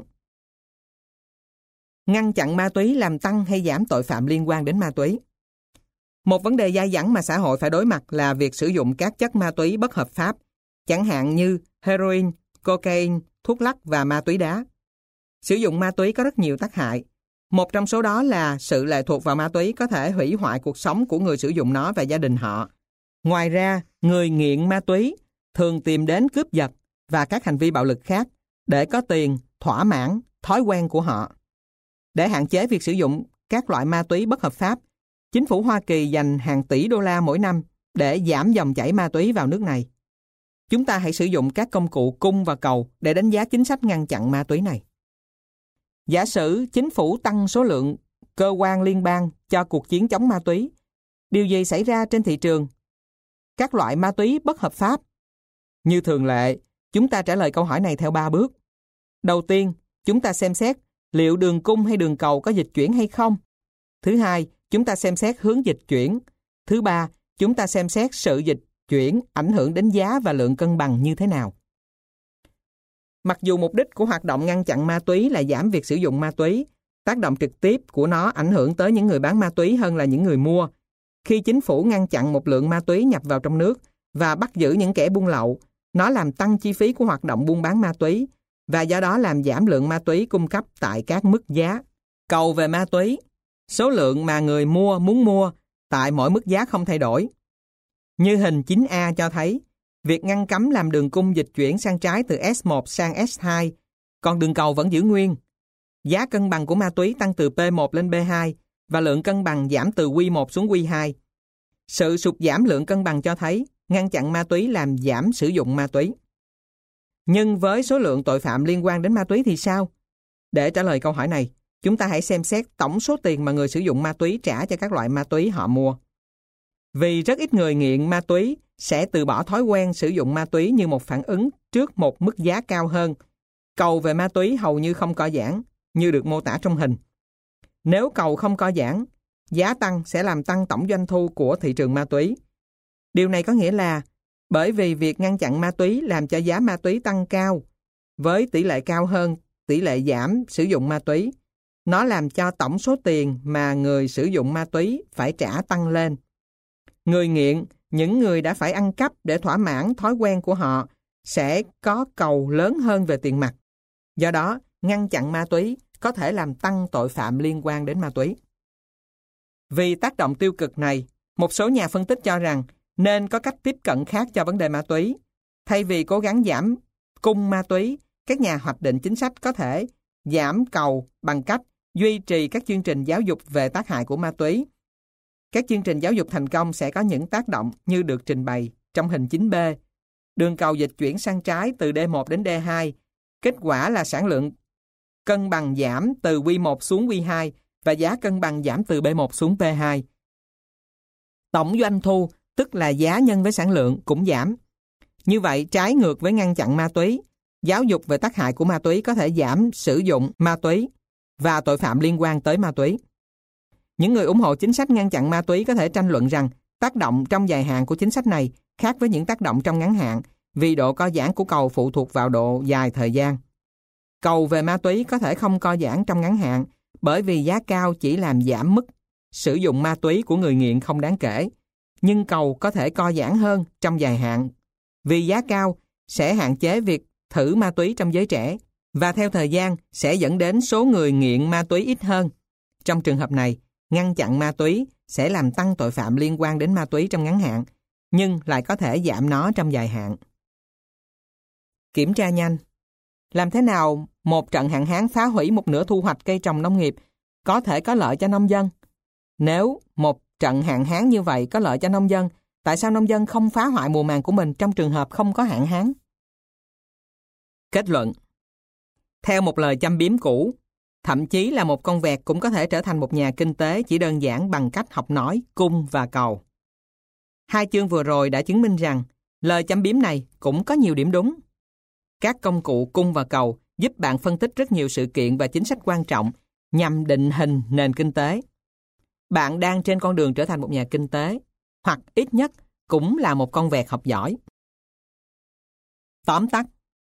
Ngăn chặn ma túy làm tăng hay giảm tội phạm liên quan đến ma túy. Một vấn đề dai dẳng mà xã hội phải đối mặt là việc sử dụng các chất ma túy bất hợp pháp, chẳng hạn như heroin, cocaine, thuốc lắc và ma túy đá. Sử dụng ma túy có rất nhiều tác hại. Một trong số đó là sự lệ thuộc vào ma túy có thể hủy hoại cuộc sống của người sử dụng nó và gia đình họ. Ngoài ra, người nghiện ma túy thường tìm đến cướp giật và các hành vi bạo lực khác để có tiền thỏa mãn thói quen của họ. Để hạn chế việc sử dụng các loại ma túy bất hợp pháp, chính phủ Hoa Kỳ dành hàng tỷ đô la mỗi năm để giảm dòng chảy ma túy vào nước này. Chúng ta hãy sử dụng các công cụ cung và cầu để đánh giá chính sách ngăn chặn ma túy này. Giả sử chính phủ tăng số lượng cơ quan liên bang cho cuộc chiến chống ma túy, điều gì xảy ra trên thị trường các loại ma túy bất hợp pháp? Như thường lệ, chúng ta trả lời câu hỏi này theo 3 bước. Đầu tiên, chúng ta xem xét liệu đường cung hay đường cầu có dịch chuyển hay không. Thứ hai, chúng ta xem xét hướng dịch chuyển. Thứ ba, chúng ta xem xét sự dịch chuyển ảnh hưởng đến giá và lượng cân bằng như thế nào. Mặc dù mục đích của hoạt động ngăn chặn ma túy là giảm việc sử dụng ma túy, tác động trực tiếp của nó ảnh hưởng tới những người bán ma túy hơn là những người mua. Khi chính phủ ngăn chặn một lượng ma túy nhập vào trong nước và bắt giữ những kẻ buôn lậu, nó làm tăng chi phí của hoạt động buôn bán ma túy và do đó làm giảm lượng ma túy cung cấp tại các mức giá. Cầu về ma túy, số lượng mà người mua muốn mua tại mỗi mức giá không thay đổi. Như hình 9A cho thấy, việc ngăn cấm làm đường cung dịch chuyển sang trái từ S1 sang S2, còn đường cầu vẫn giữ nguyên. Giá cân bằng của ma túy tăng từ P1 lên P2 và lượng cân bằng giảm từ Q1 xuống Q2. Sự sụt giảm lượng cân bằng cho thấy ngăn chặn ma túy làm giảm sử dụng ma túy. Nhưng với số lượng tội phạm liên quan đến ma túy thì sao? Để trả lời câu hỏi này, chúng ta hãy xem xét tổng số tiền mà người sử dụng ma túy trả cho các loại ma túy họ mua. Vì rất ít người nghiện ma túy sẽ từ bỏ thói quen sử dụng ma túy như một phản ứng trước một mức giá cao hơn. Cầu về ma túy hầu như không co giãn, như được mô tả trong hình. Nếu cầu không co giãn, giá tăng sẽ làm tăng tổng doanh thu của thị trường ma túy. Điều này có nghĩa là bởi vì việc ngăn chặn ma túy làm cho giá ma túy tăng cao, với tỷ lệ cao hơn tỷ lệ giảm sử dụng ma túy, nó làm cho tổng số tiền mà người sử dụng ma túy phải trả tăng lên. Người nghiện, những người đã phải ăn cắp để thỏa mãn thói quen của họ, sẽ có cầu lớn hơn về tiền mặt. Do đó, ngăn chặn ma túy có thể làm tăng tội phạm liên quan đến ma túy. Vì tác động tiêu cực này, một số nhà phân tích cho rằng nên có cách tiếp cận khác cho vấn đề ma túy. Thay vì cố gắng giảm cung ma túy, các nhà hoạch định chính sách có thể giảm cầu bằng cách duy trì các chương trình giáo dục về tác hại của ma túy. Các chương trình giáo dục thành công sẽ có những tác động như được trình bày trong hình 9B. Đường cầu dịch chuyển sang trái từ D1 đến D2. Kết quả là sản lượng cân bằng giảm từ Q1 xuống Q2 và giá cân bằng giảm từ B1 xuống P2. Tổng doanh thu, tức là giá nhân với sản lượng, cũng giảm. Như vậy, trái ngược với ngăn chặn ma túy, giáo dục về tác hại của ma túy có thể giảm sử dụng ma túy và tội phạm liên quan tới ma túy. Những người ủng hộ chính sách ngăn chặn ma túy có thể tranh luận rằng tác động trong dài hạn của chính sách này khác với những tác động trong ngắn hạn vì độ co giãn của cầu phụ thuộc vào độ dài thời gian. Cầu về ma túy có thể không co giãn trong ngắn hạn bởi vì giá cao chỉ làm giảm mức sử dụng ma túy của người nghiện không đáng kể. Nhưng cầu có thể co giãn hơn trong dài hạn vì giá cao sẽ hạn chế việc thử ma túy trong giới trẻ và theo thời gian sẽ dẫn đến số người nghiện ma túy ít hơn. Trong trường hợp này, ngăn chặn ma túy sẽ làm tăng tội phạm liên quan đến ma túy trong ngắn hạn, nhưng lại có thể giảm nó trong dài hạn. Kiểm tra nhanh. Làm thế nào một trận hạn hán phá hủy một nửa thu hoạch cây trồng nông nghiệp có thể có lợi cho nông dân? Nếu một trận hạn hán như vậy có lợi cho nông dân, tại sao nông dân không phá hoại mùa màng của mình trong trường hợp không có hạn hán? Kết luận. Theo một lời châm biếm cũ, thậm chí là một con vẹt cũng có thể trở thành một nhà kinh tế chỉ đơn giản bằng cách học nói cung và cầu. Hai chương vừa rồi đã chứng minh rằng lời châm biếm này cũng có nhiều điểm đúng. Các công cụ cung và cầu giúp bạn phân tích rất nhiều sự kiện và chính sách quan trọng nhằm định hình nền kinh tế. Bạn đang trên con đường trở thành một nhà kinh tế, hoặc ít nhất cũng là một con vẹt học giỏi. Tóm tắt.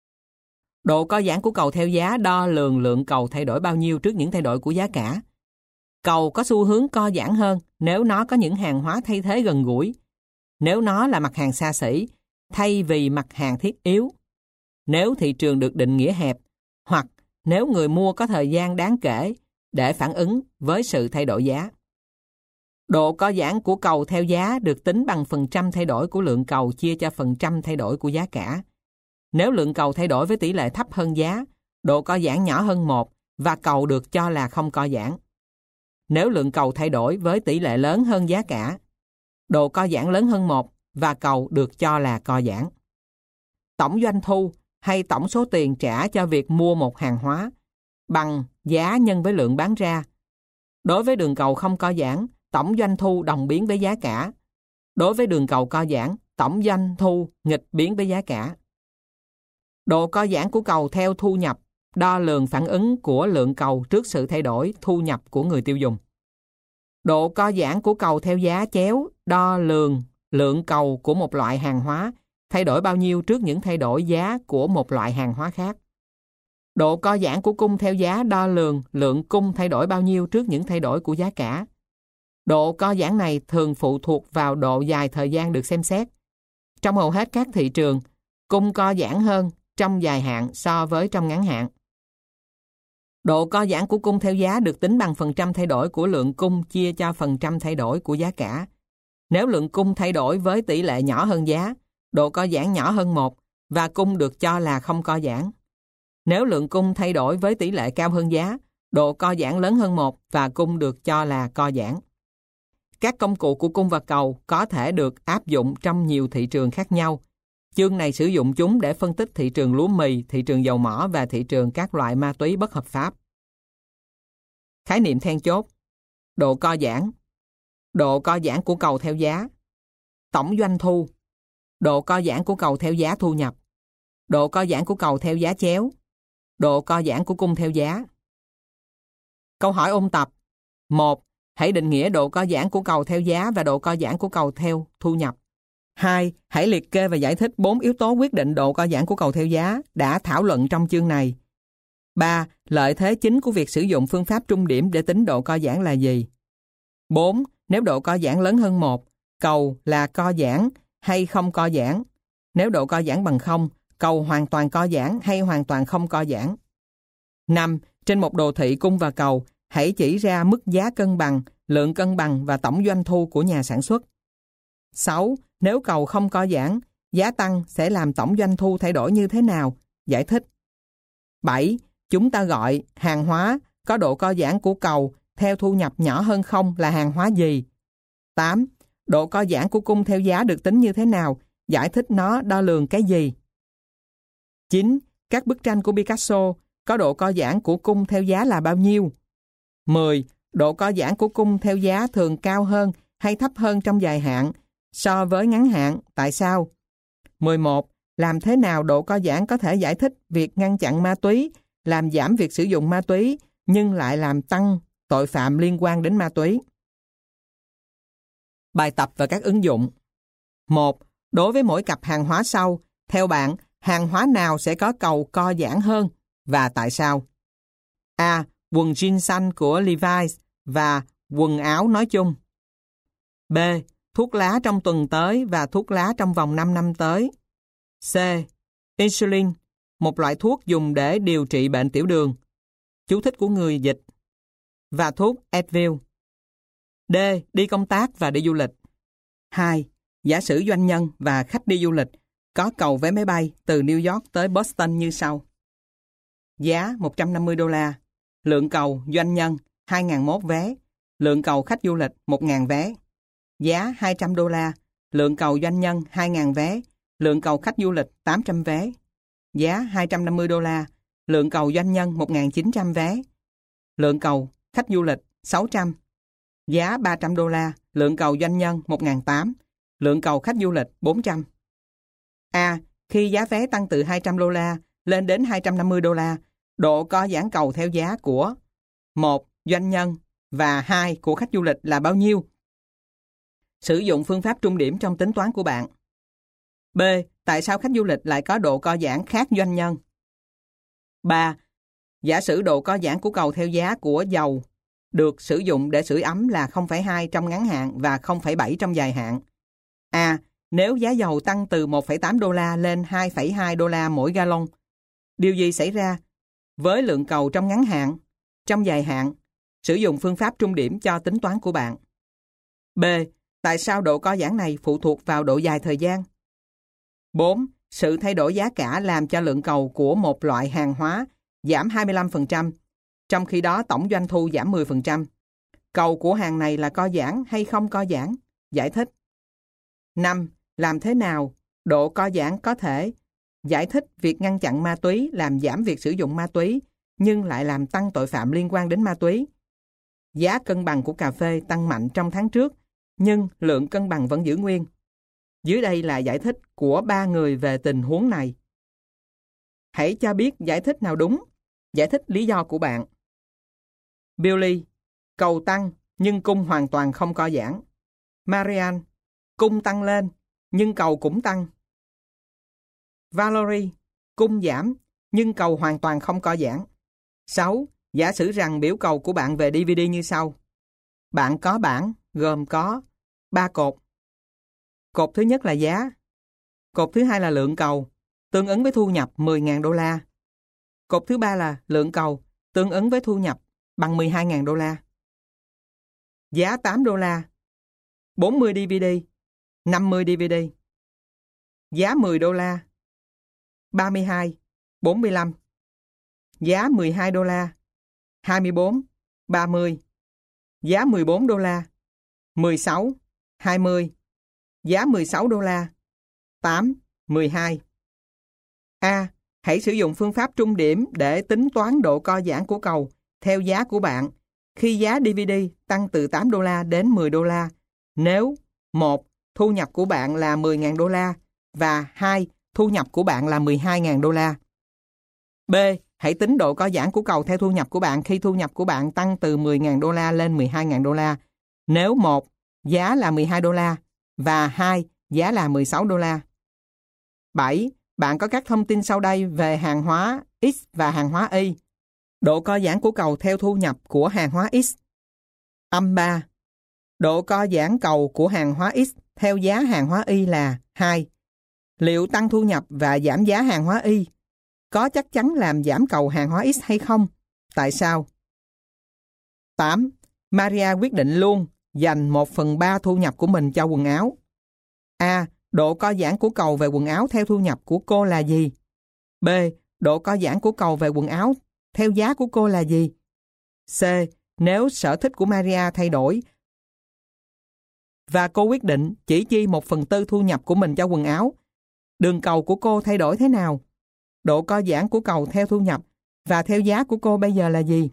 Độ co giãn của cầu theo giá đo lường lượng cầu thay đổi bao nhiêu trước những thay đổi của giá cả. Cầu có xu hướng co giãn hơn nếu nó có những hàng hóa thay thế gần gũi, nếu nó là mặt hàng xa xỉ thay vì mặt hàng thiết yếu, nếu thị trường được định nghĩa hẹp, hoặc nếu người mua có thời gian đáng kể để phản ứng với sự thay đổi giá. Độ co giãn của cầu theo giá được tính bằng phần trăm thay đổi của lượng cầu chia cho phần trăm thay đổi của giá cả. Nếu lượng cầu thay đổi với tỷ lệ thấp hơn giá, độ co giãn nhỏ hơn 1 và cầu được cho là không co giãn. Nếu lượng cầu thay đổi với tỷ lệ lớn hơn giá cả, độ co giãn lớn hơn 1 và cầu được cho là co giãn. Tổng doanh thu hay tổng số tiền trả cho việc mua một hàng hóa bằng giá nhân với lượng bán ra. Đối với đường cầu không co giãn, tổng doanh thu đồng biến với giá cả. Đối với đường cầu co giãn, tổng doanh thu nghịch biến với giá cả. Độ co giãn của cầu theo thu nhập đo lường phản ứng của lượng cầu trước sự thay đổi thu nhập của người tiêu dùng. Độ co giãn của cầu theo giá chéo đo lường lượng cầu của một loại hàng hóa thay đổi bao nhiêu trước những thay đổi giá của một loại hàng hóa khác. Độ co giãn của cung theo giá đo lường lượng cung thay đổi bao nhiêu trước những thay đổi của giá cả. Độ co giãn này thường phụ thuộc vào độ dài thời gian được xem xét. Trong hầu hết các thị trường, cung co giãn hơn trong dài hạn so với trong ngắn hạn. Độ co giãn của cung theo giá được tính bằng phần trăm thay đổi của lượng cung chia cho phần trăm thay đổi của giá cả. Nếu lượng cung thay đổi với tỷ lệ nhỏ hơn giá, độ co giãn nhỏ hơn 1 và cung được cho là không co giãn. Nếu lượng cung thay đổi với tỷ lệ cao hơn giá, độ co giãn lớn hơn 1 và cung được cho là co giãn. Các công cụ của cung và cầu có thể được áp dụng trong nhiều thị trường khác nhau. Chương này sử dụng chúng để phân tích thị trường lúa mì, thị trường dầu mỏ và thị trường các loại ma túy bất hợp pháp. Khái niệm then chốt: độ co giãn, độ co giãn của cầu theo giá, tổng doanh thu, độ co giãn của cầu theo giá thu nhập, độ co giãn của cầu theo giá chéo, độ co giãn của cung theo giá. Câu hỏi ôn tập: 1. Hãy định nghĩa độ co giãn của cầu theo giá và độ co giãn của cầu theo thu nhập. 2. Hãy liệt kê và giải thích 4 yếu tố quyết định độ co giãn của cầu theo giá đã thảo luận trong chương này. 3. Lợi thế chính của việc sử dụng phương pháp trung điểm để tính độ co giãn là gì? 4. Nếu độ co giãn lớn hơn 1, cầu là co giãn hay không co giãn? Nếu độ co giãn bằng 0, cầu hoàn toàn co giãn hay hoàn toàn không co giãn? 5. Trên một đồ thị cung và cầu, hãy chỉ ra mức giá cân bằng, lượng cân bằng và tổng doanh thu của nhà sản xuất. 6. Nếu cầu không co giãn, giá tăng sẽ làm tổng doanh thu thay đổi như thế nào? Giải thích. 7. Chúng ta gọi hàng hóa có độ co giãn của cầu theo thu nhập nhỏ hơn 0 là hàng hóa gì? 8. Độ co giãn của cung theo giá được tính như thế nào? Giải thích nó đo lường cái gì? 9. Các bức tranh của Picasso có độ co giãn của cung theo giá là bao nhiêu? 10. Độ co giãn của cung theo giá thường cao hơn hay thấp hơn trong dài hạn so với ngắn hạn, tại sao? 11. Làm thế nào độ co giãn có thể giải thích việc ngăn chặn ma túy, làm giảm việc sử dụng ma túy, nhưng lại làm tăng tội phạm liên quan đến ma túy? Bài tập và các ứng dụng. 1. Đối với mỗi cặp hàng hóa sau, theo bạn, hàng hóa nào sẽ có cầu co giãn hơn và tại sao? A. Quần jean xanh của Levi's và quần áo nói chung. B. Thuốc lá trong tuần tới và thuốc lá trong vòng 5 năm tới. C. Insulin, một loại thuốc dùng để điều trị bệnh tiểu đường. Chú thích của người dịch. Và thuốc Advil. D. Đi công tác và đi du lịch. 2. Giả sử doanh nhân và khách đi du lịch có cầu vé máy bay từ New York tới Boston như sau. Giá $150. Lượng cầu doanh nhân 2.001 vé. Lượng cầu khách du lịch 1.000 vé. Giá $200. Lượng cầu doanh nhân 2.000 vé. Lượng cầu khách du lịch 800 vé. Giá $250. Lượng cầu doanh nhân 1.900 vé. Lượng cầu khách du lịch 600. Giá $300. Lượng cầu doanh nhân 1.800. Lượng cầu khách du lịch 400. A. Khi giá vé tăng từ $200 lên đến $250, độ co giãn cầu theo giá của 1. Doanh nhân và 2. Của khách du lịch là bao nhiêu? Sử dụng phương pháp trung điểm trong tính toán của bạn. B. Tại sao khách du lịch lại có độ co giãn khác doanh nhân? 3. Giả sử độ co giãn của cầu theo giá của dầu được sử dụng để sưởi ấm là 0,2 trong ngắn hạn và 0,7 trong dài hạn. A. Nếu giá dầu tăng từ $1,8 lên $2,2 mỗi gallon, điều gì xảy ra với lượng cầu trong ngắn hạn, trong dài hạn Sử dụng phương pháp trung điểm cho tính toán của bạn. B. Tại sao độ co giãn này phụ thuộc vào độ dài thời gian? 4. Sự thay đổi giá cả làm cho lượng cầu của một loại hàng hóa giảm 25%, trong khi đó tổng doanh thu giảm 10%. Cầu của hàng này là co giãn hay không co giãn? Giải thích. 5. Làm thế nào độ co giãn có thể giải thích việc ngăn chặn ma túy làm giảm việc sử dụng ma túy, nhưng lại làm tăng tội phạm liên quan đến ma túy? Giá cân bằng của cà phê tăng mạnh trong tháng trước, nhưng lượng cân bằng vẫn giữ nguyên. Dưới đây là giải thích của 3 người về tình huống này. Hãy cho biết giải thích nào đúng. Giải thích lý do của bạn. Billy, cầu tăng, nhưng cung hoàn toàn không co giãn. Marianne, cung tăng lên, nhưng cầu cũng tăng. Valerie, cung giảm, nhưng cầu hoàn toàn không co giãn. 6. Giả sử rằng biểu cầu của bạn về DVD như sau. Bạn có bảng, gồm có 3 cột. Cột thứ nhất là giá. Cột thứ hai là lượng cầu, tương ứng với thu nhập 10.000 đô la. Cột thứ ba là lượng cầu, tương ứng với thu nhập bằng 12.000 đô la. Giá 8 đô la, 40 DVD, 50 DVD. Giá 10 đô la, 32, 45. Giá 12 đô la, 24, 30. Giá 14 đô la, 16, 20. Giá 16 đô la, 8, 12. A. Hãy sử dụng phương pháp trung điểm để tính toán độ co giãn của cầu theo giá của bạn khi giá DVD tăng từ 8 đô la đến 10 đô la nếu 1. Thu nhập của bạn là 10.000 đô la và 2. Thu nhập của bạn là 12.000 đô la. B. Hãy tính độ co giãn của cầu theo thu nhập của bạn khi thu nhập của bạn tăng từ 10.000 đô la lên 12.000 đô la nếu 1. Giá là 12 đô la và 2. Giá là 16 đô la. 7. Bạn có các thông tin sau đây về hàng hóa X và hàng hóa Y. Độ co giãn của cầu theo thu nhập của hàng hóa X. Âm 3. Độ co giãn cầu của hàng hóa X theo giá hàng hóa Y là 2. Liệu tăng thu nhập và giảm giá hàng hóa Y có chắc chắn làm giảm cầu hàng hóa X hay không? Tại sao? 8. Maria quyết định luôn dành 1/3 thu nhập của mình cho quần áo. A. Độ co giãn của cầu về quần áo theo thu nhập của cô là gì? B. Độ co giãn của cầu về quần áo theo giá của cô là gì? C. Nếu sở thích của Maria thay đổi và cô quyết định chỉ chi 1/4 thu nhập của mình cho quần áo, đường cầu của cô thay đổi thế nào? Độ co giãn của cầu theo thu nhập và theo giá của cô bây giờ là gì?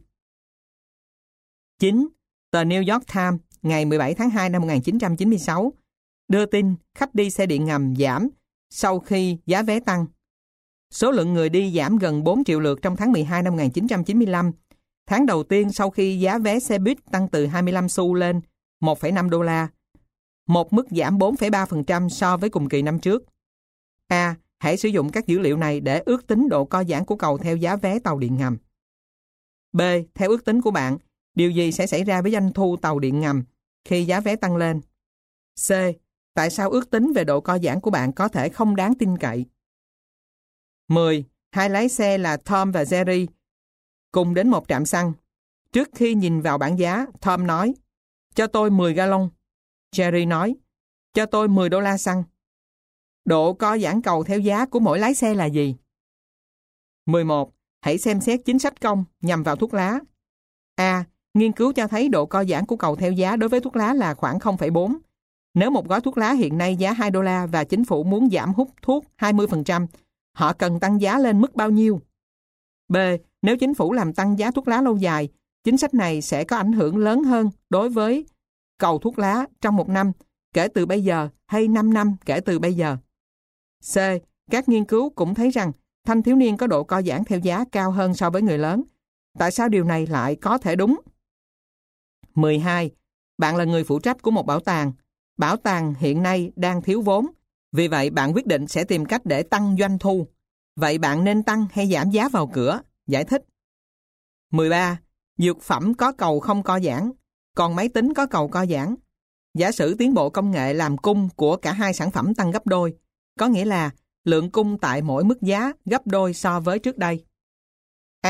9. Tờ New York Times ngày 17 tháng 2 năm 1996 đưa tin khách đi xe điện ngầm giảm sau khi giá vé tăng. Số lượng người đi giảm gần 4 triệu lượt trong tháng 12 năm 1995, tháng đầu tiên sau khi giá vé xe buýt tăng từ 25 xu lên 1,5 đô la, một mức giảm 4,3% so với cùng kỳ năm trước. A. Hãy sử dụng các dữ liệu này để ước tính độ co giãn của cầu theo giá vé tàu điện ngầm. B. Theo ước tính của bạn, điều gì sẽ xảy ra với doanh thu tàu điện ngầm khi giá vé tăng lên? C. Tại sao ước tính về độ co giãn của bạn có thể không đáng tin cậy? 10. Hai lái xe là Tom và Jerry cùng đến một trạm xăng. Trước khi nhìn vào bảng giá, Tom nói, cho tôi 10 gallon. Jerry nói, cho tôi 10 đô la xăng. Độ co giãn cầu theo giá của mỗi lái xe là gì? 11. Hãy xem xét chính sách công nhằm vào thuốc lá. A. Nghiên cứu cho thấy độ co giãn của cầu theo giá đối với thuốc lá là khoảng 0,4. Nếu một gói thuốc lá hiện nay giá 2 đô la và chính phủ muốn giảm hút thuốc 20%, họ cần tăng giá lên mức bao nhiêu? B. Nếu chính phủ làm tăng giá thuốc lá lâu dài, chính sách này sẽ có ảnh hưởng lớn hơn đối với cầu thuốc lá trong 1 năm kể từ bây giờ hay 5 năm kể từ bây giờ. C. Các nghiên cứu cũng thấy rằng thanh thiếu niên có độ co giãn theo giá cao hơn so với người lớn. Tại sao điều này lại có thể đúng? 12. Bạn là người phụ trách của một bảo tàng. Bảo tàng hiện nay đang thiếu vốn. Vì vậy bạn quyết định sẽ tìm cách để tăng doanh thu. Vậy bạn nên tăng hay giảm giá vào cửa? Giải thích. 13. Dược phẩm có cầu không co giãn, còn máy tính có cầu co giãn. Giả sử tiến bộ công nghệ làm cung của cả hai sản phẩm tăng gấp đôi, có nghĩa là lượng cung tại mỗi mức giá gấp đôi so với trước đây. A.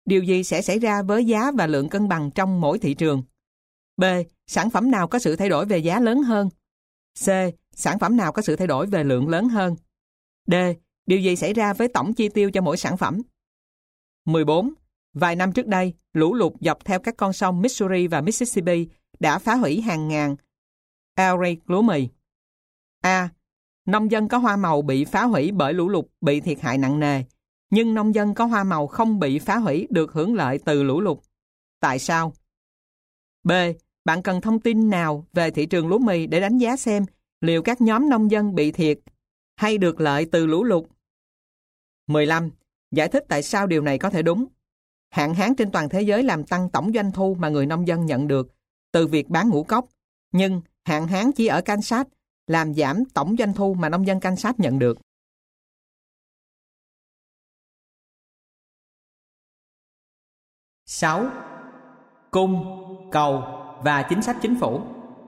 điều gì sẽ xảy ra với giá và lượng cân bằng trong mỗi thị trường? B. Sản phẩm nào có sự thay đổi về giá lớn hơn? C. Sản phẩm nào có sự thay đổi về lượng lớn hơn? D. Điều gì xảy ra với tổng chi tiêu cho mỗi sản phẩm? 14. Vài năm trước đây, lũ lụt dọc theo các con sông Missouri và Mississippi đã phá hủy hàng ngàn acre lúa mì. A. Nông dân có hoa màu bị phá hủy bởi lũ lụt bị thiệt hại nặng nề, nhưng nông dân có hoa màu không bị phá hủy được hưởng lợi từ lũ lụt. Tại sao? B. Bạn cần thông tin nào về thị trường lúa mì để đánh giá xem liệu các nhóm nông dân bị thiệt hay được lợi từ lũ lụt? 15. Giải thích tại sao điều này có thể đúng. Hạn hán trên toàn thế giới làm tăng tổng doanh thu mà người nông dân nhận được từ việc bán ngũ cốc, nhưng hạn hán chỉ ở Kansas làm giảm tổng doanh thu mà nông dân Kansas nhận được. 6. Cung, cầu và chính sách chính phủ.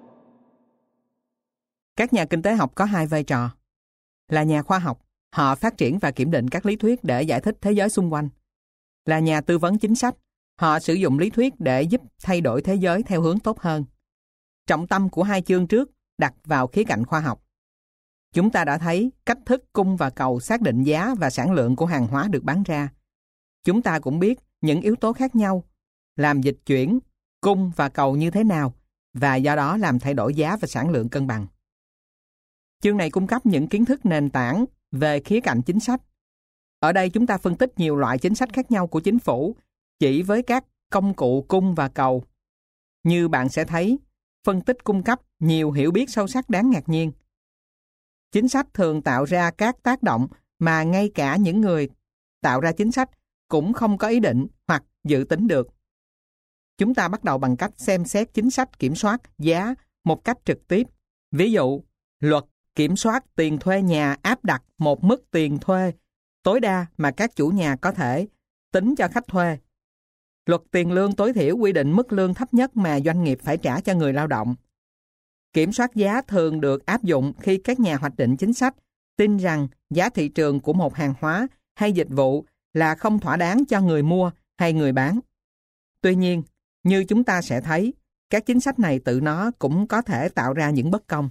Các nhà kinh tế học có hai vai trò. Là nhà khoa học, họ phát triển và kiểm định các lý thuyết để giải thích thế giới xung quanh. Là nhà tư vấn chính sách, họ sử dụng lý thuyết để giúp thay đổi thế giới theo hướng tốt hơn. Trọng tâm của hai chương trước đặt vào khía cạnh khoa học. Chúng ta đã thấy cách thức cung và cầu xác định giá và sản lượng của hàng hóa được bán ra. Chúng ta cũng biết những yếu tố khác nhau làm dịch chuyển cung và cầu như thế nào và do đó làm thay đổi giá và sản lượng cân bằng. Chương này cung cấp những kiến thức nền tảng về khía cạnh chính sách. Ở đây chúng ta phân tích nhiều loại chính sách khác nhau của chính phủ chỉ với các công cụ cung và cầu. Như bạn sẽ thấy, phân tích cung cấp nhiều hiểu biết sâu sắc đáng ngạc nhiên. Chính sách thường tạo ra các tác động mà ngay cả những người tạo ra chính sách cũng không có ý định hoặc dự tính được. Chúng ta bắt đầu bằng cách xem xét chính sách kiểm soát giá một cách trực tiếp. Ví dụ, luật kiểm soát tiền thuê nhà áp đặt một mức tiền thuê tối đa mà các chủ nhà có thể tính cho khách thuê. Luật tiền lương tối thiểu quy định mức lương thấp nhất mà doanh nghiệp phải trả cho người lao động. Kiểm soát giá thường được áp dụng khi các nhà hoạch định chính sách tin rằng giá thị trường của một hàng hóa hay dịch vụ là không thỏa đáng cho người mua hay người bán. Tuy nhiên, như chúng ta sẽ thấy, các chính sách này tự nó cũng có thể tạo ra những bất công.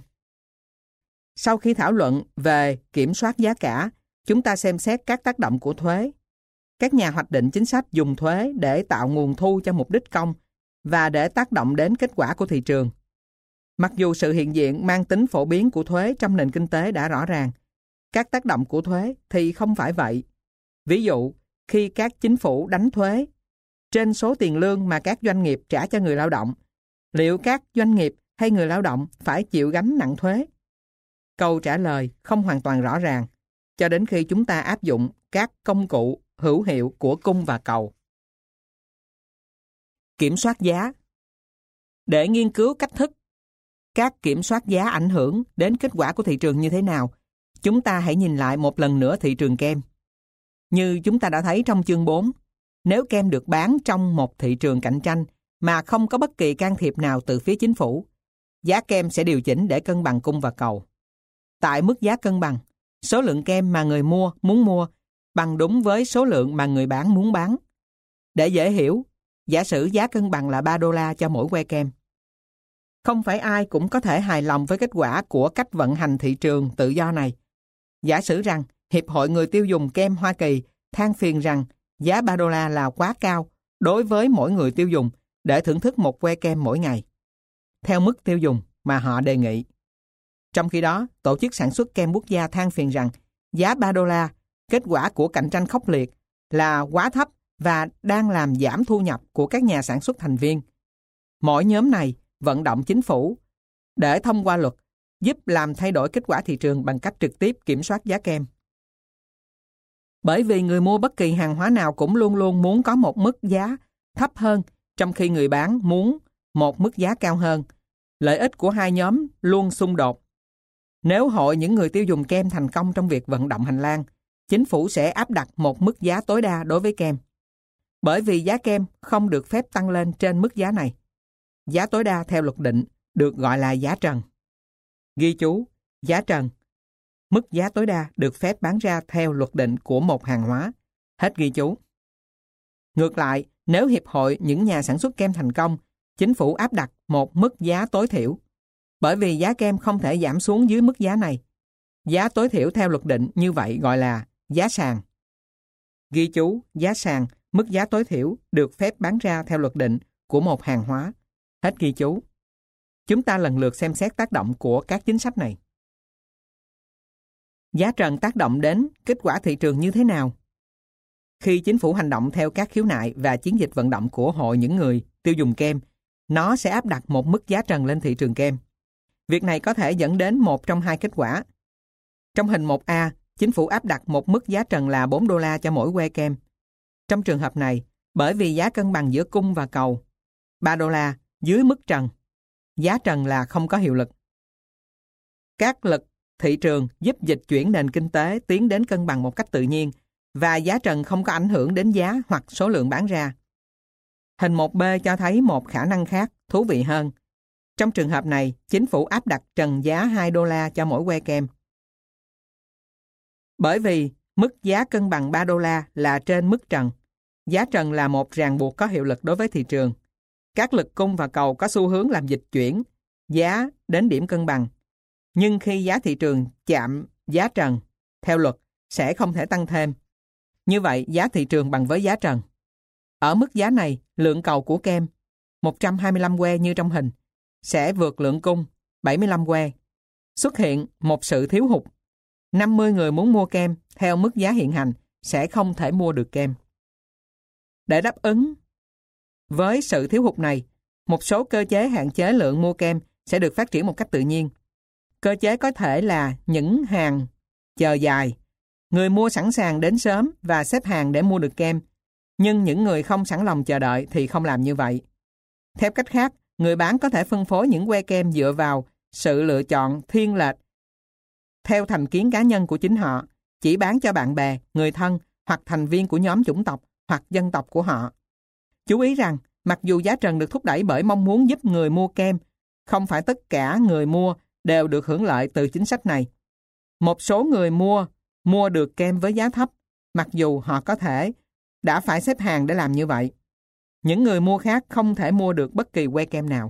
Sau khi thảo luận về kiểm soát giá cả, chúng ta xem xét các tác động của thuế. Các nhà hoạch định chính sách dùng thuế để tạo nguồn thu cho mục đích công và để tác động đến kết quả của thị trường. Mặc dù sự hiện diện mang tính phổ biến của thuế trong nền kinh tế đã rõ ràng, các tác động của thuế thì không phải vậy. Ví dụ, khi các chính phủ đánh thuế trên số tiền lương mà các doanh nghiệp trả cho người lao động, liệu các doanh nghiệp hay người lao động phải chịu gánh nặng thuế? Câu trả lời không hoàn toàn rõ ràng, cho đến khi chúng ta áp dụng các công cụ hữu hiệu của cung và cầu. Kiểm soát giá. Để nghiên cứu cách thức các kiểm soát giá ảnh hưởng đến kết quả của thị trường như thế nào, chúng ta hãy nhìn lại một lần nữa thị trường kem. Như chúng ta đã thấy trong chương 4, nếu kem được bán trong một thị trường cạnh tranh mà không có bất kỳ can thiệp nào từ phía chính phủ, giá kem sẽ điều chỉnh để cân bằng cung và cầu. Tại mức giá cân bằng, số lượng kem mà người mua muốn mua bằng đúng với số lượng mà người bán muốn bán. Để dễ hiểu, giả sử giá cân bằng là $3 cho mỗi que kem. Không phải ai cũng có thể hài lòng với kết quả của cách vận hành thị trường tự do này. Giả sử rằng Hiệp hội Người tiêu dùng kem Hoa Kỳ than phiền rằng giá $3 là quá cao đối với mỗi người tiêu dùng để thưởng thức một que kem mỗi ngày, theo mức tiêu dùng mà họ đề nghị. Trong khi đó, Tổ chức Sản xuất Kem Quốc gia than phiền rằng giá $3, kết quả của cạnh tranh khốc liệt, là quá thấp và đang làm giảm thu nhập của các nhà sản xuất thành viên. Mỗi nhóm này vận động chính phủ để thông qua luật giúp làm thay đổi kết quả thị trường bằng cách trực tiếp kiểm soát giá kem. Bởi vì người mua bất kỳ hàng hóa nào cũng luôn luôn muốn có một mức giá thấp hơn, trong khi người bán muốn một mức giá cao hơn. Lợi ích của hai nhóm luôn xung đột. Nếu hội những người tiêu dùng kem thành công trong việc vận động hành lang, chính phủ sẽ áp đặt một mức giá tối đa đối với kem. Bởi vì giá kem không được phép tăng lên trên mức giá này. Giá tối đa theo luật định được gọi là giá trần. Ghi chú, giá trần. Mức giá tối đa được phép bán ra theo luật định của một hàng hóa. Hết ghi chú. Ngược lại, nếu Hiệp hội những nhà sản xuất kem thành công, chính phủ áp đặt một mức giá tối thiểu. Bởi vì giá kem không thể giảm xuống dưới mức giá này. Giá tối thiểu theo luật định như vậy gọi là giá sàn. Ghi chú, giá sàn, mức giá tối thiểu được phép bán ra theo luật định của một hàng hóa. Hết ghi chú. Chúng ta lần lượt xem xét tác động của các chính sách này. Giá trần tác động đến kết quả thị trường như thế nào? Khi chính phủ hành động theo các khiếu nại và chiến dịch vận động của hội những người tiêu dùng kem, nó sẽ áp đặt một mức giá trần lên thị trường kem. Việc này có thể dẫn đến một trong hai kết quả. Trong hình 1A, chính phủ áp đặt một mức giá trần là $4 cho mỗi que kem. Trong trường hợp này, bởi vì giá cân bằng giữa cung và cầu, $3 dưới mức trần, giá trần là không có hiệu lực. Các lực thị trường giúp dịch chuyển nền kinh tế tiến đến cân bằng một cách tự nhiên và giá trần không có ảnh hưởng đến giá hoặc số lượng bán ra. Hình 1B cho thấy một khả năng khác, thú vị hơn. Trong trường hợp này, chính phủ áp đặt trần giá $2 cho mỗi que kem. Bởi vì mức giá cân bằng $3 là trên mức trần, giá trần là một ràng buộc có hiệu lực đối với thị trường. Các lực cung và cầu có xu hướng làm dịch chuyển giá đến điểm cân bằng. Nhưng khi giá thị trường chạm giá trần, theo luật, sẽ không thể tăng thêm. Như vậy, giá thị trường bằng với giá trần. Ở mức giá này, lượng cầu của kem, 125 que như trong hình, sẽ vượt lượng cung, 75 que. Xuất hiện một sự thiếu hụt. 50 người muốn mua kem theo mức giá hiện hành sẽ không thể mua được kem. Để đáp ứng với sự thiếu hụt này, một số cơ chế hạn chế lượng mua kem sẽ được phát triển một cách tự nhiên. Cơ chế có thể là những hàng chờ dài. Người mua sẵn sàng đến sớm và xếp hàng để mua được kem, nhưng những người không sẵn lòng chờ đợi thì không làm như vậy. Theo cách khác, người bán có thể phân phối những que kem dựa vào sự lựa chọn thiên lệch theo thành kiến cá nhân của chính họ, chỉ bán cho bạn bè, người thân hoặc thành viên của nhóm chủng tộc hoặc dân tộc của họ. Chú ý rằng, mặc dù giá trần được thúc đẩy bởi mong muốn giúp người mua kem, không phải tất cả người mua đều được hưởng lợi từ chính sách này. Một số người mua được kem với giá thấp, mặc dù họ có thể đã phải xếp hàng để làm như vậy. Những người mua khác không thể mua được bất kỳ que kem nào.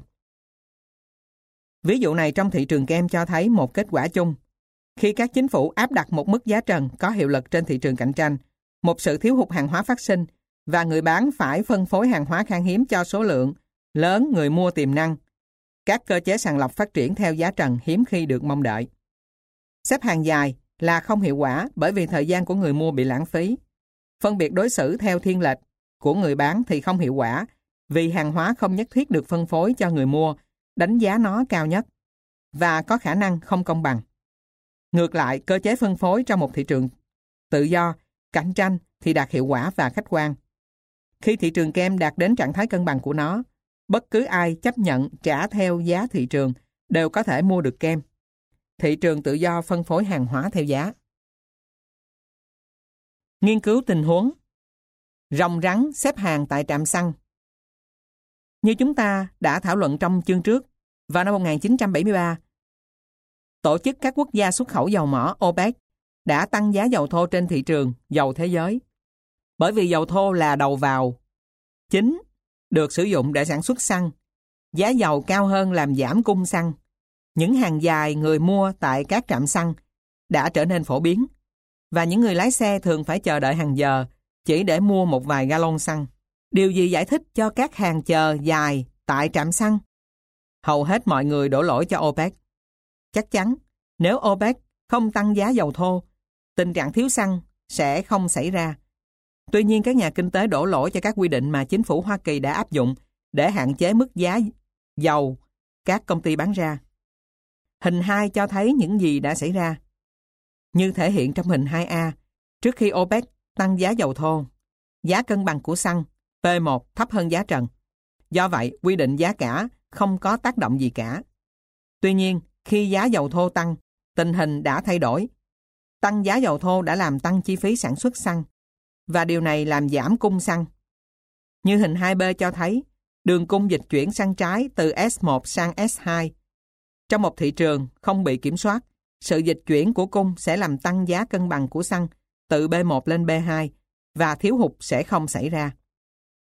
Ví dụ này trong thị trường kem cho thấy một kết quả chung. Khi các chính phủ áp đặt một mức giá trần có hiệu lực trên thị trường cạnh tranh, một sự thiếu hụt hàng hóa phát sinh và người bán phải phân phối hàng hóa khan hiếm cho số lượng lớn người mua tiềm năng. Các cơ chế sàng lọc phát triển theo giá trần hiếm khi được mong đợi. Xếp hàng dài là không hiệu quả bởi vì thời gian của người mua bị lãng phí. Phân biệt đối xử theo thiên lệch của người bán thì không hiệu quả vì hàng hóa không nhất thiết được phân phối cho người mua, đánh giá nó cao nhất và có khả năng không công bằng. Ngược lại, cơ chế phân phối trong một thị trường tự do, cạnh tranh thì đạt hiệu quả và khách quan. Khi thị trường kem đạt đến trạng thái cân bằng của nó, bất cứ ai chấp nhận trả theo giá thị trường đều có thể mua được kem. Thị trường tự do phân phối hàng hóa theo giá. Nghiên cứu tình huống. Rồng rắn xếp hàng tại trạm xăng. Như chúng ta đã thảo luận trong chương trước, vào năm 1973, Tổ chức các quốc gia xuất khẩu dầu mỏ OPEC đã tăng giá dầu thô trên thị trường dầu thế giới. Bởi vì dầu thô là đầu vào chính được sử dụng để sản xuất xăng, giá dầu cao hơn làm giảm cung xăng. Những hàng dài người mua tại các trạm xăng đã trở nên phổ biến và những người lái xe thường phải chờ đợi hàng giờ chỉ để mua một vài gallon xăng. Điều gì giải thích cho các hàng chờ dài tại trạm xăng? Hầu hết mọi người đổ lỗi cho OPEC. Chắc chắn, nếu OPEC không tăng giá dầu thô, tình trạng thiếu xăng sẽ không xảy ra. Tuy nhiên, các nhà kinh tế đổ lỗi cho các quy định mà chính phủ Hoa Kỳ đã áp dụng để hạn chế mức giá dầu các công ty bán ra. Hình 2 cho thấy những gì đã xảy ra. Như thể hiện trong hình 2A, trước khi OPEC tăng giá dầu thô, giá cân bằng của xăng P1 thấp hơn giá trần. Do vậy, quy định giá cả không có tác động gì cả. Tuy nhiên, khi giá dầu thô tăng, tình hình đã thay đổi. Tăng giá dầu thô đã làm tăng chi phí sản xuất xăng, và điều này làm giảm cung xăng. Như hình 2B cho thấy, đường cung dịch chuyển sang trái từ S1 sang S2. Trong một thị trường không bị kiểm soát, sự dịch chuyển của cung sẽ làm tăng giá cân bằng của xăng từ B1 lên B2 và thiếu hụt sẽ không xảy ra.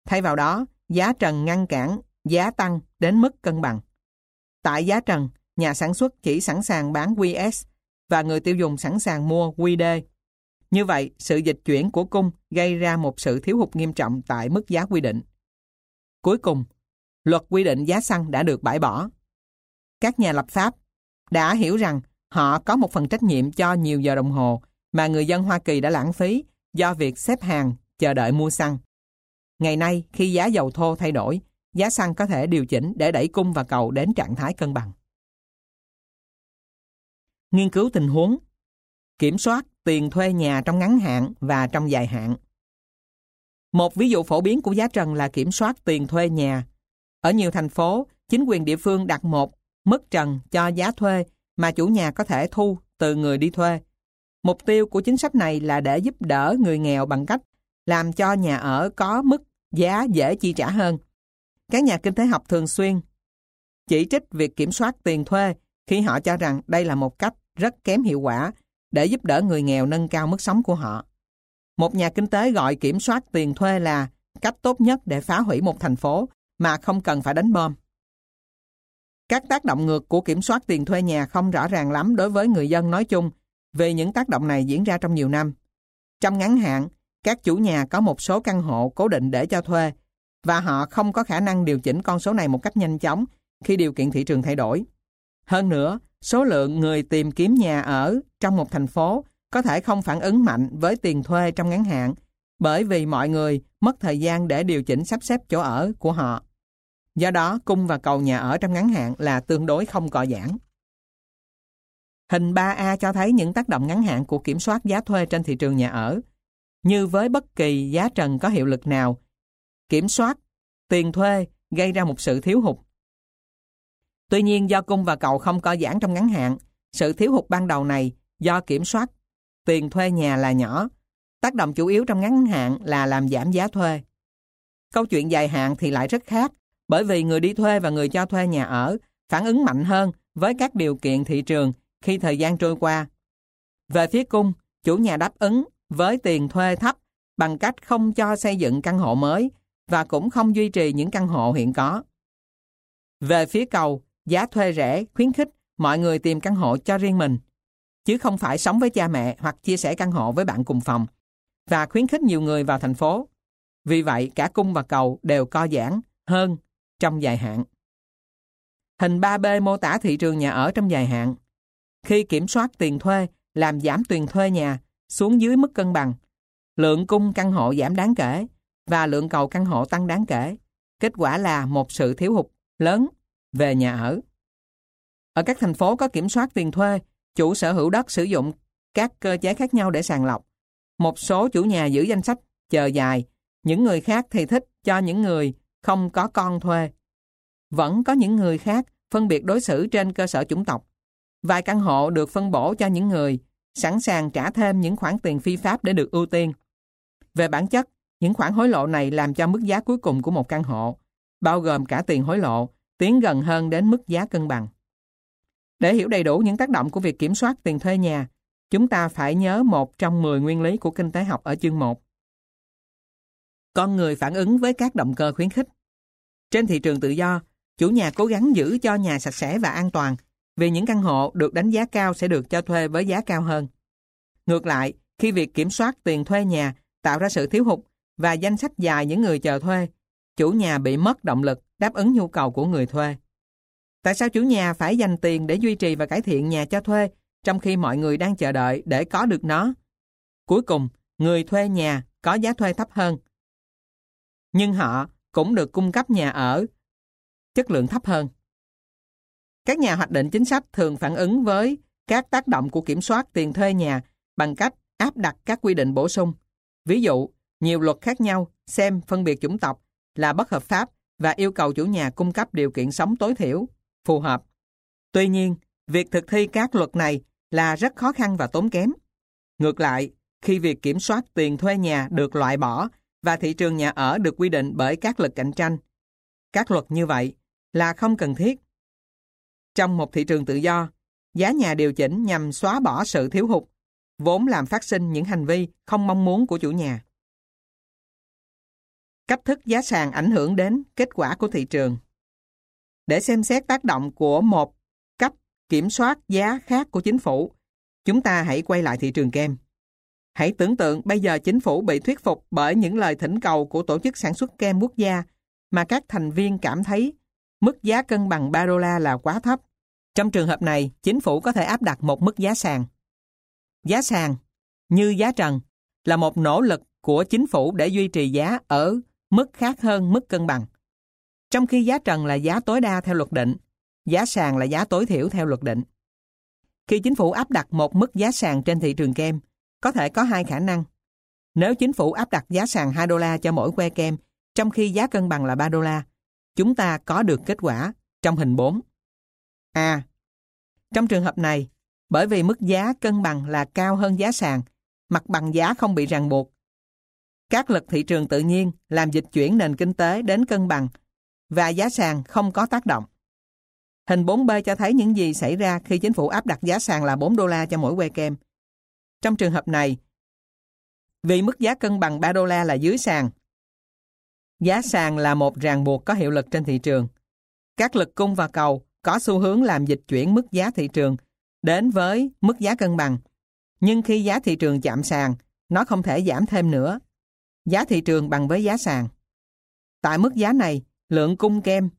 Thay vào đó, giá trần ngăn cản giá tăng đến mức cân bằng. Tại giá trần, nhà sản xuất chỉ sẵn sàng bán QS và người tiêu dùng sẵn sàng mua QD. Như vậy, sự dịch chuyển của cung gây ra một sự thiếu hụt nghiêm trọng tại mức giá quy định. Cuối cùng, luật quy định giá xăng đã được bãi bỏ. Các nhà lập pháp đã hiểu rằng họ có một phần trách nhiệm cho nhiều giờ đồng hồ mà người dân Hoa Kỳ đã lãng phí do việc xếp hàng chờ đợi mua xăng. Ngày nay, khi giá dầu thô thay đổi, giá xăng có thể điều chỉnh để đẩy cung và cầu đến trạng thái cân bằng. Nghiên cứu tình huống, kiểm soát tiền thuê nhà trong ngắn hạn và trong dài hạn. Một ví dụ phổ biến của giá trần là kiểm soát tiền thuê nhà. Ở nhiều thành phố, chính quyền địa phương đặt một mức trần cho giá thuê mà chủ nhà có thể thu từ người đi thuê. Mục tiêu của chính sách này là để giúp đỡ người nghèo bằng cách làm cho nhà ở có mức giá dễ chi trả hơn. Các nhà kinh tế học thường xuyên chỉ trích việc kiểm soát tiền thuê khi họ cho rằng đây là một cách rất kém hiệu quả để giúp đỡ người nghèo nâng cao mức sống của họ. Một nhà kinh tế gọi kiểm soát tiền thuê là cách tốt nhất để phá hủy một thành phố mà không cần phải đánh bom. Các tác động ngược của kiểm soát tiền thuê nhà không rõ ràng lắm đối với người dân nói chung vì những tác động này diễn ra trong nhiều năm. Trong ngắn hạn, các chủ nhà có một số căn hộ cố định để cho thuê và họ không có khả năng điều chỉnh con số này một cách nhanh chóng khi điều kiện thị trường thay đổi. Hơn nữa, số lượng người tìm kiếm nhà ở trong một thành phố có thể không phản ứng mạnh với tiền thuê trong ngắn hạn bởi vì mọi người mất thời gian để điều chỉnh sắp xếp chỗ ở của họ. Do đó, cung và cầu nhà ở trong ngắn hạn là tương đối không co giãn. Hình 3A cho thấy những tác động ngắn hạn của kiểm soát giá thuê trên thị trường nhà ở. Như với bất kỳ giá trần có hiệu lực nào, kiểm soát tiền thuê gây ra một sự thiếu hụt. Tuy nhiên, do cung và cầu không co giãn trong ngắn hạn, sự thiếu hụt ban đầu này do kiểm soát tiền thuê nhà là nhỏ. Tác động chủ yếu trong ngắn hạn là làm giảm giá thuê. Câu chuyện dài hạn thì lại rất khác, bởi vì người đi thuê và người cho thuê nhà ở phản ứng mạnh hơn với các điều kiện thị trường khi thời gian trôi qua. Về phía cung, chủ nhà đáp ứng với tiền thuê thấp bằng cách không cho xây dựng căn hộ mới và cũng không duy trì những căn hộ hiện có. Về phía cầu, giá thuê rẻ khuyến khích mọi người tìm căn hộ cho riêng mình, chứ không phải sống với cha mẹ hoặc chia sẻ căn hộ với bạn cùng phòng, và khuyến khích nhiều người vào thành phố. Vì vậy, cả cung và cầu đều co giãn hơn trong dài hạn. Hình 3B mô tả thị trường nhà ở trong dài hạn. Khi kiểm soát tiền thuê làm giảm tiền thuê nhà xuống dưới mức cân bằng, lượng cung căn hộ giảm đáng kể và lượng cầu căn hộ tăng đáng kể. Kết quả là một sự thiếu hụt lớn về nhà ở. Ở các thành phố có kiểm soát tiền thuê, chủ sở hữu đất sử dụng các cơ chế khác nhau để sàng lọc. Một số chủ nhà giữ danh sách chờ dài, những người khác thì thích cho những người không có con thuê. Vẫn có những người khác phân biệt đối xử trên cơ sở chủng tộc. Vài căn hộ được phân bổ cho những người sẵn sàng trả thêm những khoản tiền phi pháp để được ưu tiên. Về bản chất, những khoản hối lộ này làm cho mức giá cuối cùng của một căn hộ, bao gồm cả tiền hối lộ, tiến gần hơn đến mức giá cân bằng. Để hiểu đầy đủ những tác động của việc kiểm soát tiền thuê nhà, chúng ta phải nhớ một trong 10 nguyên lý của kinh tế học ở chương 1. Con người phản ứng với các động cơ khuyến khích. Trên thị trường tự do, chủ nhà cố gắng giữ cho nhà sạch sẽ và an toàn, vì những căn hộ được đánh giá cao sẽ được cho thuê với giá cao hơn. Ngược lại, khi việc kiểm soát tiền thuê nhà tạo ra sự thiếu hụt và danh sách dài những người chờ thuê, chủ nhà bị mất động lực đáp ứng nhu cầu của người thuê. Tại sao chủ nhà phải dành tiền để duy trì và cải thiện nhà cho thuê trong khi mọi người đang chờ đợi để có được nó? Cuối cùng, người thuê nhà có giá thuê thấp hơn, nhưng họ cũng được cung cấp nhà ở chất lượng thấp hơn. Các nhà hoạch định chính sách thường phản ứng với các tác động của kiểm soát tiền thuê nhà bằng cách áp đặt các quy định bổ sung. Ví dụ, nhiều luật khác nhau xem phân biệt chủng tộc là bất hợp pháp và yêu cầu chủ nhà cung cấp điều kiện sống tối thiểu, phù hợp. Tuy nhiên, việc thực thi các luật này là rất khó khăn và tốn kém. Ngược lại, khi việc kiểm soát tiền thuê nhà được loại bỏ và thị trường nhà ở được quy định bởi các lực cạnh tranh, các luật như vậy là không cần thiết. Trong một thị trường tự do, giá nhà điều chỉnh nhằm xóa bỏ sự thiếu hụt, vốn làm phát sinh những hành vi không mong muốn của chủ nhà. Cách thức giá sàn ảnh hưởng đến kết quả của thị trường. Để xem xét tác động của một cách kiểm soát giá khác của chính phủ, chúng ta hãy quay lại thị trường kem. Hãy tưởng tượng bây giờ chính phủ bị thuyết phục bởi những lời thỉnh cầu của Tổ chức Sản xuất Kem Quốc gia mà các thành viên cảm thấy mức giá cân bằng $3 là quá thấp. Trong trường hợp này, chính phủ có thể áp đặt một mức giá sàn. Giá sàn, như giá trần, là một nỗ lực của chính phủ để duy trì giá ở mức khác hơn mức cân bằng. Trong khi giá trần là giá tối đa theo luật định, giá sàn là giá tối thiểu theo luật định. Khi chính phủ áp đặt một mức giá sàn trên thị trường kem, có thể có hai khả năng. Nếu chính phủ áp đặt giá sàn $2 cho mỗi que kem, trong khi giá cân bằng là $3, chúng ta có được kết quả trong hình 4. A. Trong trường hợp này, bởi vì mức giá cân bằng là cao hơn giá sàn, mặt bằng giá không bị ràng buộc. Các lực thị trường tự nhiên làm dịch chuyển nền kinh tế đến cân bằng và giá sàn không có tác động. Hình 4B cho thấy những gì xảy ra khi chính phủ áp đặt giá sàn là $4 cho mỗi que kem. Trong trường hợp này, vì mức giá cân bằng $3 là dưới sàn, giá sàn là một ràng buộc có hiệu lực trên thị trường. Các lực cung và cầu có xu hướng làm dịch chuyển mức giá thị trường đến với mức giá cân bằng. Nhưng khi giá thị trường chạm sàn, nó không thể giảm thêm nữa. Giá thị trường bằng với giá sàn. Tại mức giá này, lượng cung kem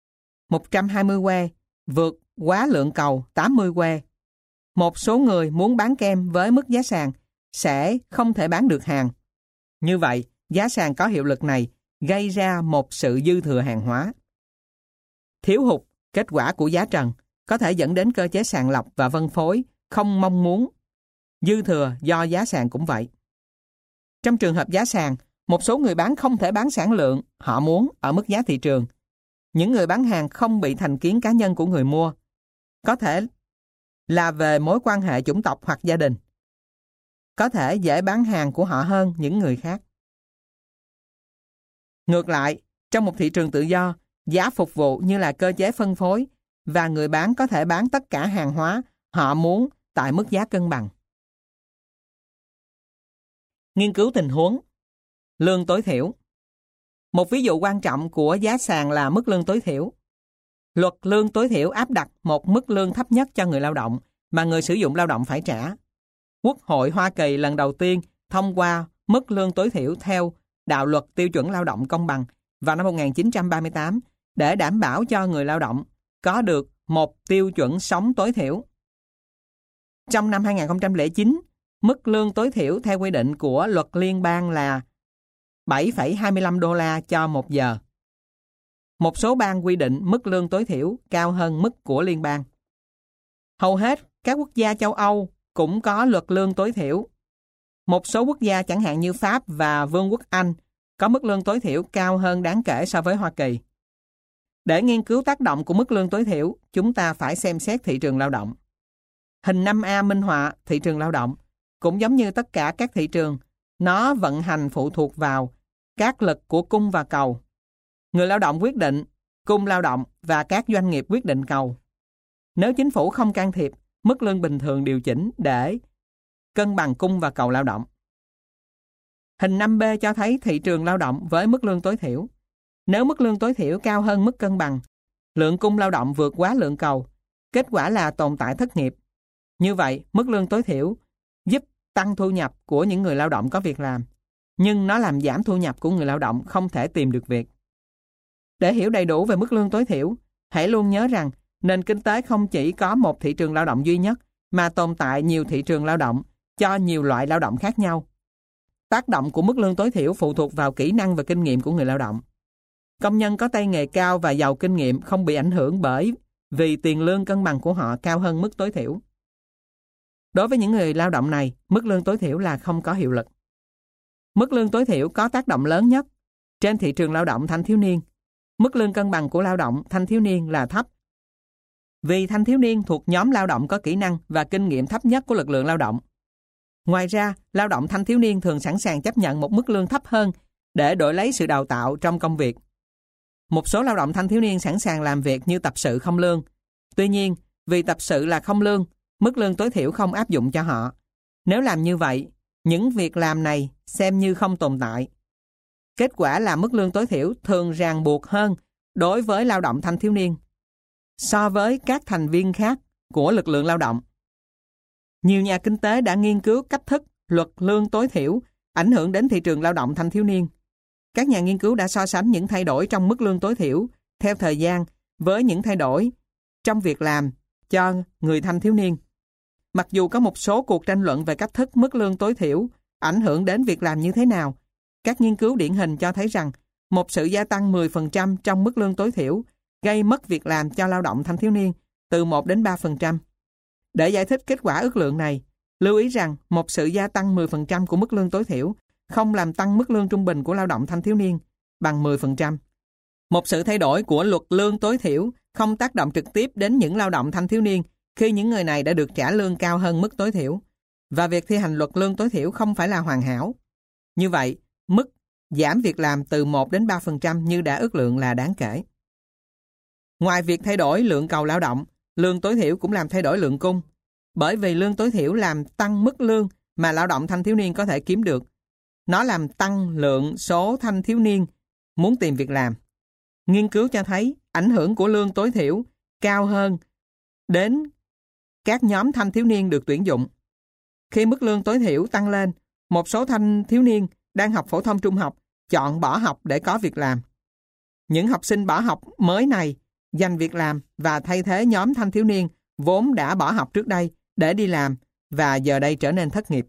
120 que vượt quá lượng cầu 80 que. Một số người muốn bán kem với mức giá sàn sẽ không thể bán được hàng. Như vậy, giá sàn có hiệu lực này gây ra một sự dư thừa hàng hóa. Thiếu hụt, kết quả của giá trần, có thể dẫn đến cơ chế sàng lọc và phân phối không mong muốn. Dư thừa do giá sàn cũng vậy. Trong trường hợp giá sàn, một số người bán không thể bán sản lượng họ muốn ở mức giá thị trường. Những người bán hàng không bị thành kiến cá nhân của người mua. Có thể là về mối quan hệ chủng tộc hoặc gia đình. Có thể dễ bán hàng của họ hơn những người khác. Ngược lại, trong một thị trường tự do, giá phục vụ như là cơ chế phân phối và người bán có thể bán tất cả hàng hóa họ muốn tại mức giá cân bằng. Nghiên cứu tình huống. Lương tối thiểu. Một ví dụ quan trọng của giá sàn là mức lương tối thiểu. Luật lương tối thiểu áp đặt một mức lương thấp nhất cho người lao động mà người sử dụng lao động phải trả. Quốc hội Hoa Kỳ lần đầu tiên thông qua mức lương tối thiểu theo đạo luật tiêu chuẩn lao động công bằng vào năm 1938 để đảm bảo cho người lao động có được một tiêu chuẩn sống tối thiểu. Trong năm 2009, mức lương tối thiểu theo quy định của luật liên bang là $7,25 cho một giờ. Một số bang quy định mức lương tối thiểu cao hơn mức của liên bang. Hầu hết các quốc gia châu Âu cũng có luật lương tối thiểu. Một số quốc gia chẳng hạn như Pháp và Vương quốc Anh có mức lương tối thiểu cao hơn đáng kể so với Hoa Kỳ. Để nghiên cứu tác động của mức lương tối thiểu, chúng ta phải xem xét thị trường lao động. Hình 5A minh họa thị trường lao động. Cũng giống như tất cả các thị trường, nó vận hành phụ thuộc vào các lực của cung và cầu. Người lao động quyết định, cung lao động và các doanh nghiệp quyết định cầu. Nếu chính phủ không can thiệp, mức lương bình thường điều chỉnh để cân bằng cung và cầu lao động. Hình 5B cho thấy thị trường lao động với mức lương tối thiểu. Nếu mức lương tối thiểu cao hơn mức cân bằng, lượng cung lao động vượt quá lượng cầu, kết quả là tồn tại thất nghiệp. Như vậy, mức lương tối thiểu giúp tăng thu nhập của những người lao động có việc làm, nhưng nó làm giảm thu nhập của người lao động không thể tìm được việc. Để hiểu đầy đủ về mức lương tối thiểu, hãy luôn nhớ rằng nền kinh tế không chỉ có một thị trường lao động duy nhất, mà tồn tại nhiều thị trường lao động cho nhiều loại lao động khác nhau. Tác động của mức lương tối thiểu phụ thuộc vào kỹ năng và kinh nghiệm của người lao động. Công nhân có tay nghề cao và giàu kinh nghiệm không bị ảnh hưởng bởi vì tiền lương cân bằng của họ cao hơn mức tối thiểu. Đối với những người lao động này, mức lương tối thiểu là không có hiệu lực. Mức lương tối thiểu có tác động lớn nhất trên thị trường lao động thanh thiếu niên. Mức lương cân bằng của lao động thanh thiếu niên là thấp. Vì thanh thiếu niên thuộc nhóm lao động có kỹ năng và kinh nghiệm thấp nhất của lực lượng lao động. Ngoài ra, lao động thanh thiếu niên thường sẵn sàng chấp nhận một mức lương thấp hơn để đổi lấy sự đào tạo trong công việc. Một số lao động thanh thiếu niên sẵn sàng làm việc như tập sự không lương. Tuy nhiên, vì tập sự là không lương, mức lương tối thiểu không áp dụng cho họ. Nếu làm như vậy, những việc làm này xem như không tồn tại. Kết quả là mức lương tối thiểu thường ràng buộc hơn đối với lao động thanh thiếu niên so với các thành viên khác của lực lượng lao động. Nhiều nhà kinh tế đã nghiên cứu cách thức luật lương tối thiểu ảnh hưởng đến thị trường lao động thanh thiếu niên. Các nhà nghiên cứu đã so sánh những thay đổi trong mức lương tối thiểu theo thời gian với những thay đổi trong việc làm cho người thanh thiếu niên. Mặc dù có một số cuộc tranh luận về cách thức mức lương tối thiểu ảnh hưởng đến việc làm như thế nào, các nghiên cứu điển hình cho thấy rằng một sự gia tăng 10% trong mức lương tối thiểu gây mất việc làm cho lao động thanh thiếu niên từ 1 đến 3%. Để giải thích kết quả ước lượng này, lưu ý rằng một sự gia tăng 10% của mức lương tối thiểu không làm tăng mức lương trung bình của lao động thanh thiếu niên bằng 10%. Một sự thay đổi của luật lương tối thiểu không tác động trực tiếp đến những lao động thanh thiếu niên khi những người này đã được trả lương cao hơn mức tối thiểu, và việc thi hành luật lương tối thiểu không phải là hoàn hảo. Như vậy, mức giảm việc làm từ 1 đến 3% như đã ước lượng là đáng kể. Ngoài việc thay đổi lượng cầu lao động, lương tối thiểu cũng làm thay đổi lượng cung, bởi vì lương tối thiểu làm tăng mức lương mà lao động thanh thiếu niên có thể kiếm được. Nó làm tăng lượng số thanh thiếu niên muốn tìm việc làm. Nghiên cứu cho thấy ảnh hưởng của lương tối thiểu cao hơn đến các nhóm thanh thiếu niên được tuyển dụng. Khi mức lương tối thiểu tăng lên, một số thanh thiếu niên đang học phổ thông trung học chọn bỏ học để có việc làm. Những học sinh bỏ học mới này giành việc làm và thay thế nhóm thanh thiếu niên vốn đã bỏ học trước đây để đi làm và giờ đây trở nên thất nghiệp.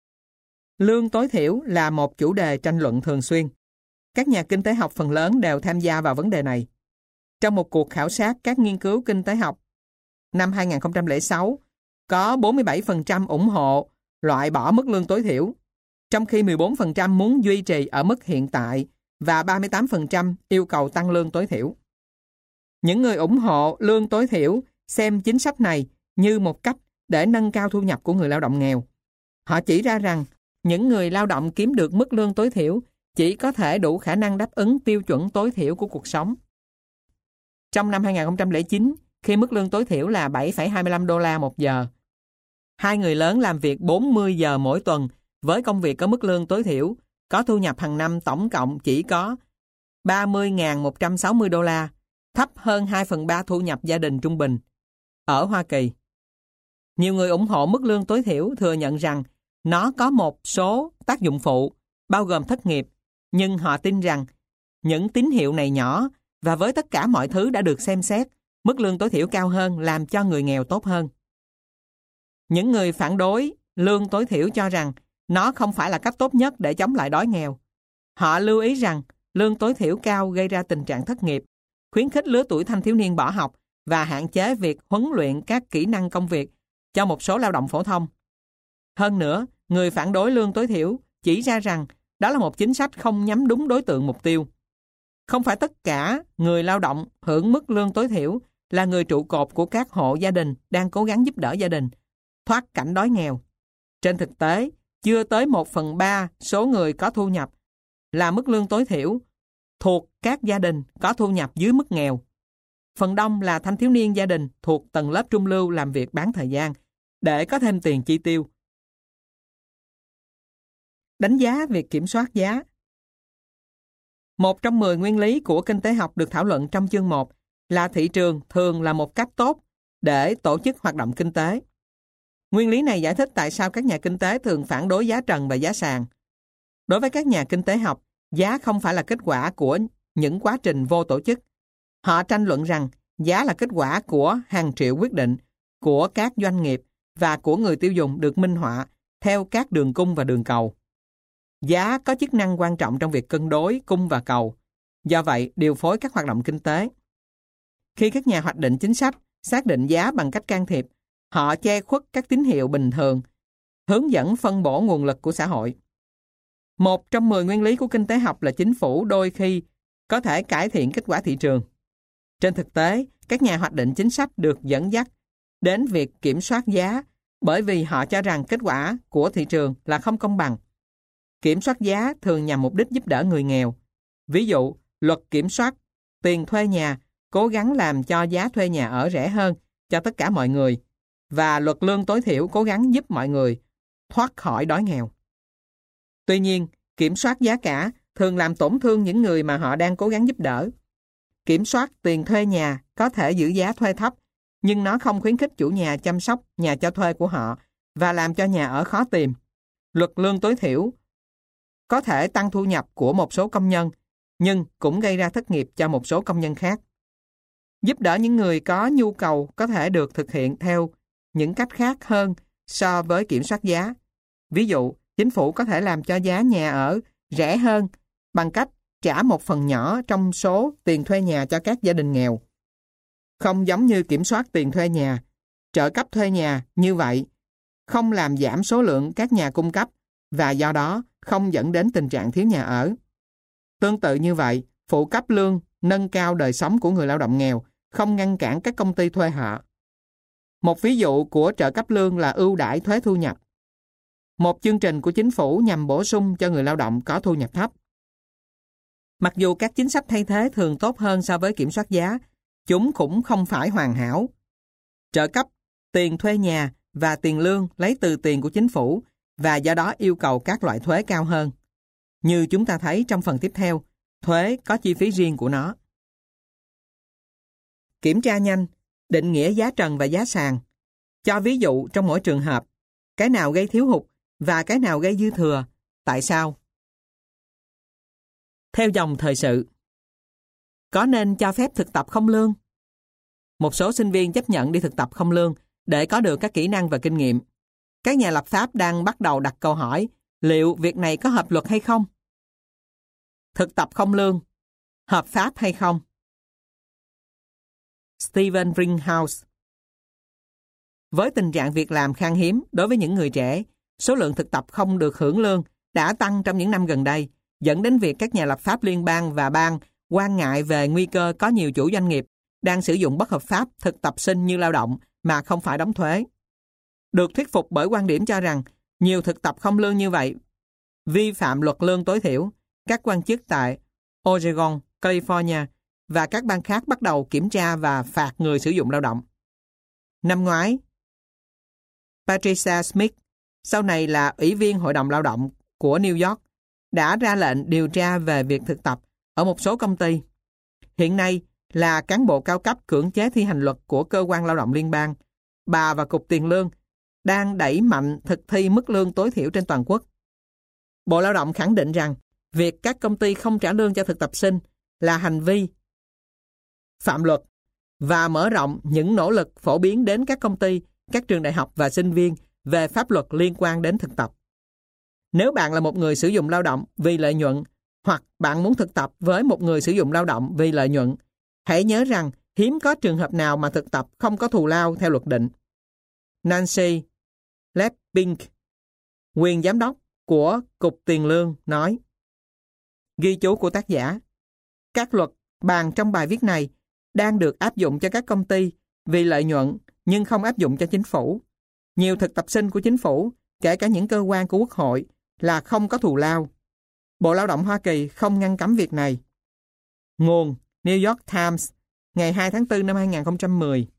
Lương tối thiểu là một chủ đề tranh luận thường xuyên. Các nhà kinh tế học phần lớn đều tham gia vào vấn đề này. Trong một cuộc khảo sát các nghiên cứu kinh tế học năm 2006, có 47% ủng hộ loại bỏ mức lương tối thiểu, trong khi 14% muốn duy trì ở mức hiện tại và 38% yêu cầu tăng lương tối thiểu. Những người ủng hộ lương tối thiểu xem chính sách này như một cách để nâng cao thu nhập của người lao động nghèo. Họ chỉ ra rằng những người lao động kiếm được mức lương tối thiểu chỉ có thể đủ khả năng đáp ứng tiêu chuẩn tối thiểu của cuộc sống. Trong năm 2009, khi mức lương tối thiểu là 7,25 đô la một giờ, hai người lớn làm việc 40 giờ mỗi tuần với công việc có mức lương tối thiểu, có thu nhập hàng năm tổng cộng chỉ có 30.160 đô la, thấp hơn 2/3 thu nhập gia đình trung bình ở Hoa Kỳ. Nhiều người ủng hộ mức lương tối thiểu thừa nhận rằng nó có một số tác dụng phụ, bao gồm thất nghiệp, nhưng họ tin rằng những tín hiệu này nhỏ và với tất cả mọi thứ đã được xem xét, mức lương tối thiểu cao hơn làm cho người nghèo tốt hơn. Những người phản đối lương tối thiểu cho rằng nó không phải là cách tốt nhất để chống lại đói nghèo. Họ lưu ý rằng lương tối thiểu cao gây ra tình trạng thất nghiệp, khuyến khích lứa tuổi thanh thiếu niên bỏ học và hạn chế việc huấn luyện các kỹ năng công việc cho một số lao động phổ thông. Hơn nữa, người phản đối lương tối thiểu chỉ ra rằng đó là một chính sách không nhắm đúng đối tượng mục tiêu. Không phải tất cả người lao động hưởng mức lương tối thiểu là người trụ cột của các hộ gia đình đang cố gắng giúp đỡ gia đình thoát cảnh đói nghèo. Trên thực tế, chưa tới 1/3 số người có thu nhập là mức lương tối thiểu thuộc các gia đình có thu nhập dưới mức nghèo. Phần đông là thanh thiếu niên gia đình thuộc tầng lớp trung lưu làm việc bán thời gian để có thêm tiền chi tiêu. Đánh giá việc kiểm soát giá. Một trong 10 nguyên lý của kinh tế học được thảo luận trong chương 1 là thị trường thường là một cách tốt để tổ chức hoạt động kinh tế. Nguyên lý này giải thích tại sao các nhà kinh tế thường phản đối giá trần và giá sàn. Đối với các nhà kinh tế học, giá không phải là kết quả của những quá trình vô tổ chức. Họ tranh luận rằng giá là kết quả của hàng triệu quyết định của các doanh nghiệp và của người tiêu dùng được minh họa theo các đường cung và đường cầu. Giá có chức năng quan trọng trong việc cân đối cung và cầu, do vậy điều phối các hoạt động kinh tế. Khi các nhà hoạch định chính sách xác định giá bằng cách can thiệp, họ che khuất các tín hiệu bình thường, hướng dẫn phân bổ nguồn lực của xã hội. Một trong 10 nguyên lý của kinh tế học là chính phủ đôi khi có thể cải thiện kết quả thị trường. Trên thực tế, các nhà hoạch định chính sách được dẫn dắt đến việc kiểm soát giá bởi vì họ cho rằng kết quả của thị trường là không công bằng. Kiểm soát giá thường nhằm mục đích giúp đỡ người nghèo. Ví dụ, luật kiểm soát tiền thuê nhà cố gắng làm cho giá thuê nhà ở rẻ hơn cho tất cả mọi người, và luật lương tối thiểu cố gắng giúp mọi người thoát khỏi đói nghèo. Tuy nhiên, kiểm soát giá cả thường làm tổn thương những người mà họ đang cố gắng giúp đỡ. Kiểm soát tiền thuê nhà có thể giữ giá thuê thấp, nhưng nó không khuyến khích chủ nhà chăm sóc nhà cho thuê của họ và làm cho nhà ở khó tìm. Luật lương tối thiểu có thể tăng thu nhập của một số công nhân, nhưng cũng gây ra thất nghiệp cho một số công nhân khác. Giúp đỡ những người có nhu cầu có thể được thực hiện theo những cách khác hơn so với kiểm soát giá. Ví dụ, chính phủ có thể làm cho giá nhà ở rẻ hơn bằng cách trả một phần nhỏ trong số tiền thuê nhà cho các gia đình nghèo. Không giống như kiểm soát tiền thuê nhà, trợ cấp thuê nhà như vậy không làm giảm số lượng các nhà cung cấp và do đó không dẫn đến tình trạng thiếu nhà ở. Tương tự như vậy, phụ cấp lương nâng cao đời sống của người lao động nghèo, không ngăn cản các công ty thuê họ. Một ví dụ của trợ cấp lương là ưu đãi thuế thu nhập, một chương trình của chính phủ nhằm bổ sung cho người lao động có thu nhập thấp. Mặc dù các chính sách thay thế thường tốt hơn so với kiểm soát giá, chúng cũng không phải hoàn hảo. Trợ cấp, tiền thuê nhà và tiền lương lấy từ tiền của chính phủ và do đó yêu cầu các loại thuế cao hơn. Như chúng ta thấy trong phần tiếp theo, thuế có chi phí riêng của nó. Kiểm tra nhanh, định nghĩa giá trần và giá sàn. Cho ví dụ trong mỗi trường hợp, cái nào gây thiếu hụt và cái nào gây dư thừa, tại sao? Theo dòng thời sự. Có nên cho phép thực tập không lương? Một số sinh viên chấp nhận đi thực tập không lương để có được các kỹ năng và kinh nghiệm. Các nhà lập pháp đang bắt đầu đặt câu hỏi liệu việc này có hợp luật hay không? Thực tập không lương, hợp pháp hay không? Stephen Ringhouse. Với tình trạng việc làm khan hiếm đối với những người trẻ, số lượng thực tập không được hưởng lương đã tăng trong những năm gần đây, dẫn đến việc các nhà lập pháp liên bang và bang quan ngại về nguy cơ có nhiều chủ doanh nghiệp đang sử dụng bất hợp pháp thực tập sinh như lao động mà không phải đóng thuế. Được thuyết phục bởi quan điểm cho rằng nhiều thực tập không lương như vậy vi phạm luật lương tối thiểu, các quan chức tại Oregon, California và các bang khác bắt đầu kiểm tra và phạt người sử dụng lao động. Năm ngoái, Patricia Smith, sau này là Ủy viên Hội đồng Lao động của New York, đã ra lệnh điều tra về việc thực tập ở một số công ty. Hiện nay là cán bộ cao cấp cưỡng chế thi hành luật của Cơ quan Lao động Liên bang. Bà và Cục Tiền lương đang đẩy mạnh thực thi mức lương tối thiểu trên toàn quốc. Bộ Lao động khẳng định rằng việc các công ty không trả lương cho thực tập sinh là hành vi phạm luật và mở rộng những nỗ lực phổ biến đến các công ty, các trường đại học và sinh viên về pháp luật liên quan đến thực tập. Nếu bạn là một người sử dụng lao động vì lợi nhuận hoặc bạn muốn thực tập với một người sử dụng lao động vì lợi nhuận, hãy nhớ rằng hiếm có trường hợp nào mà thực tập không có thù lao theo luật định. Nancy Lepink, quyền giám đốc của Cục Tiền lương nói. Ghi chú của tác giả. Các luật bàn trong bài viết này đang được áp dụng cho các công ty vì lợi nhuận nhưng không áp dụng cho chính phủ. Nhiều thực tập sinh của chính phủ, kể cả những cơ quan của Quốc hội, là không có thù lao. Bộ Lao động Hoa Kỳ không ngăn cấm việc này. Nguồn New York Times, ngày 2 tháng 4 năm 2010.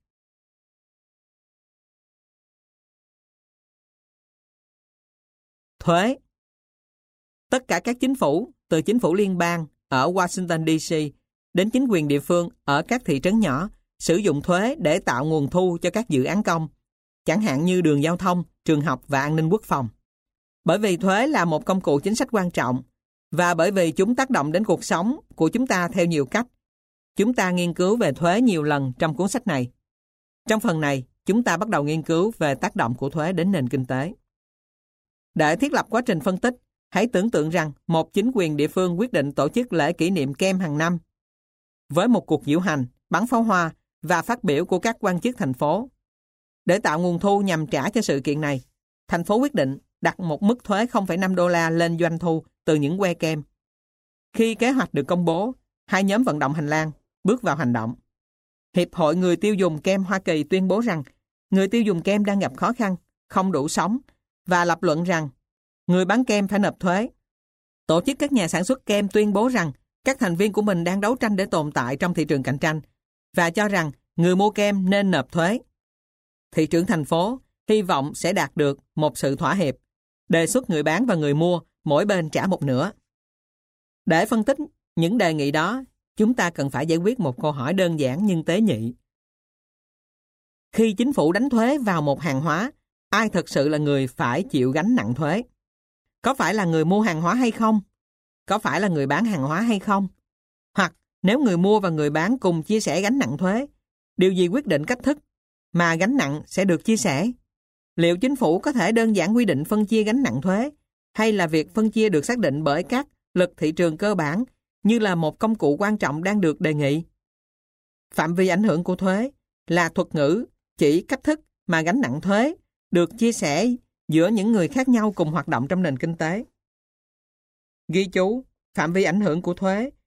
Thuế. Tất cả các chính phủ, từ chính phủ liên bang ở Washington DC đến chính quyền địa phương ở các thị trấn nhỏ, sử dụng thuế để tạo nguồn thu cho các dự án công, chẳng hạn như đường giao thông, trường học và an ninh quốc phòng. Bởi vì thuế là một công cụ chính sách quan trọng, và bởi vì chúng tác động đến cuộc sống của chúng ta theo nhiều cách, chúng ta nghiên cứu về thuế nhiều lần trong cuốn sách này. Trong phần này, chúng ta bắt đầu nghiên cứu về tác động của thuế đến nền kinh tế. Để thiết lập quá trình phân tích, hãy tưởng tượng rằng một chính quyền địa phương quyết định tổ chức lễ kỷ niệm kem hàng năm với một cuộc diễu hành, bắn pháo hoa và phát biểu của các quan chức thành phố. Để tạo nguồn thu nhằm trả cho sự kiện này, thành phố quyết định đặt một mức thuế 0,5 đô la lên doanh thu từ những que kem. Khi kế hoạch được công bố, hai nhóm vận động hành lang bước vào hành động. Hiệp hội Người tiêu dùng kem Hoa Kỳ tuyên bố rằng người tiêu dùng kem đang gặp khó khăn, không đủ sống và lập luận rằng người bán kem phải nộp thuế. Tổ chức các nhà sản xuất kem tuyên bố rằng các thành viên của mình đang đấu tranh để tồn tại trong thị trường cạnh tranh và cho rằng người mua kem nên nộp thuế. Thị trưởng thành phố hy vọng sẽ đạt được một sự thỏa hiệp, đề xuất người bán và người mua mỗi bên trả một nửa. Để phân tích những đề nghị đó, chúng ta cần phải giải quyết một câu hỏi đơn giản nhưng tế nhị. Khi chính phủ đánh thuế vào một hàng hóa, ai thực sự là người phải chịu gánh nặng thuế? Có phải là người mua hàng hóa hay không? Có phải là người bán hàng hóa hay không? Hoặc nếu người mua và người bán cùng chia sẻ gánh nặng thuế, điều gì quyết định cách thức mà gánh nặng sẽ được chia sẻ? Liệu chính phủ có thể đơn giản quy định phân chia gánh nặng thuế, hay là việc phân chia được xác định bởi các lực thị trường cơ bản như là một công cụ quan trọng đang được đề nghị? Phạm vi ảnh hưởng của thuế là thuật ngữ chỉ cách thức mà gánh nặng thuế được chia sẻ giữa những người khác nhau cùng hoạt động trong nền kinh tế. Ghi chú, phạm vi ảnh hưởng của thuế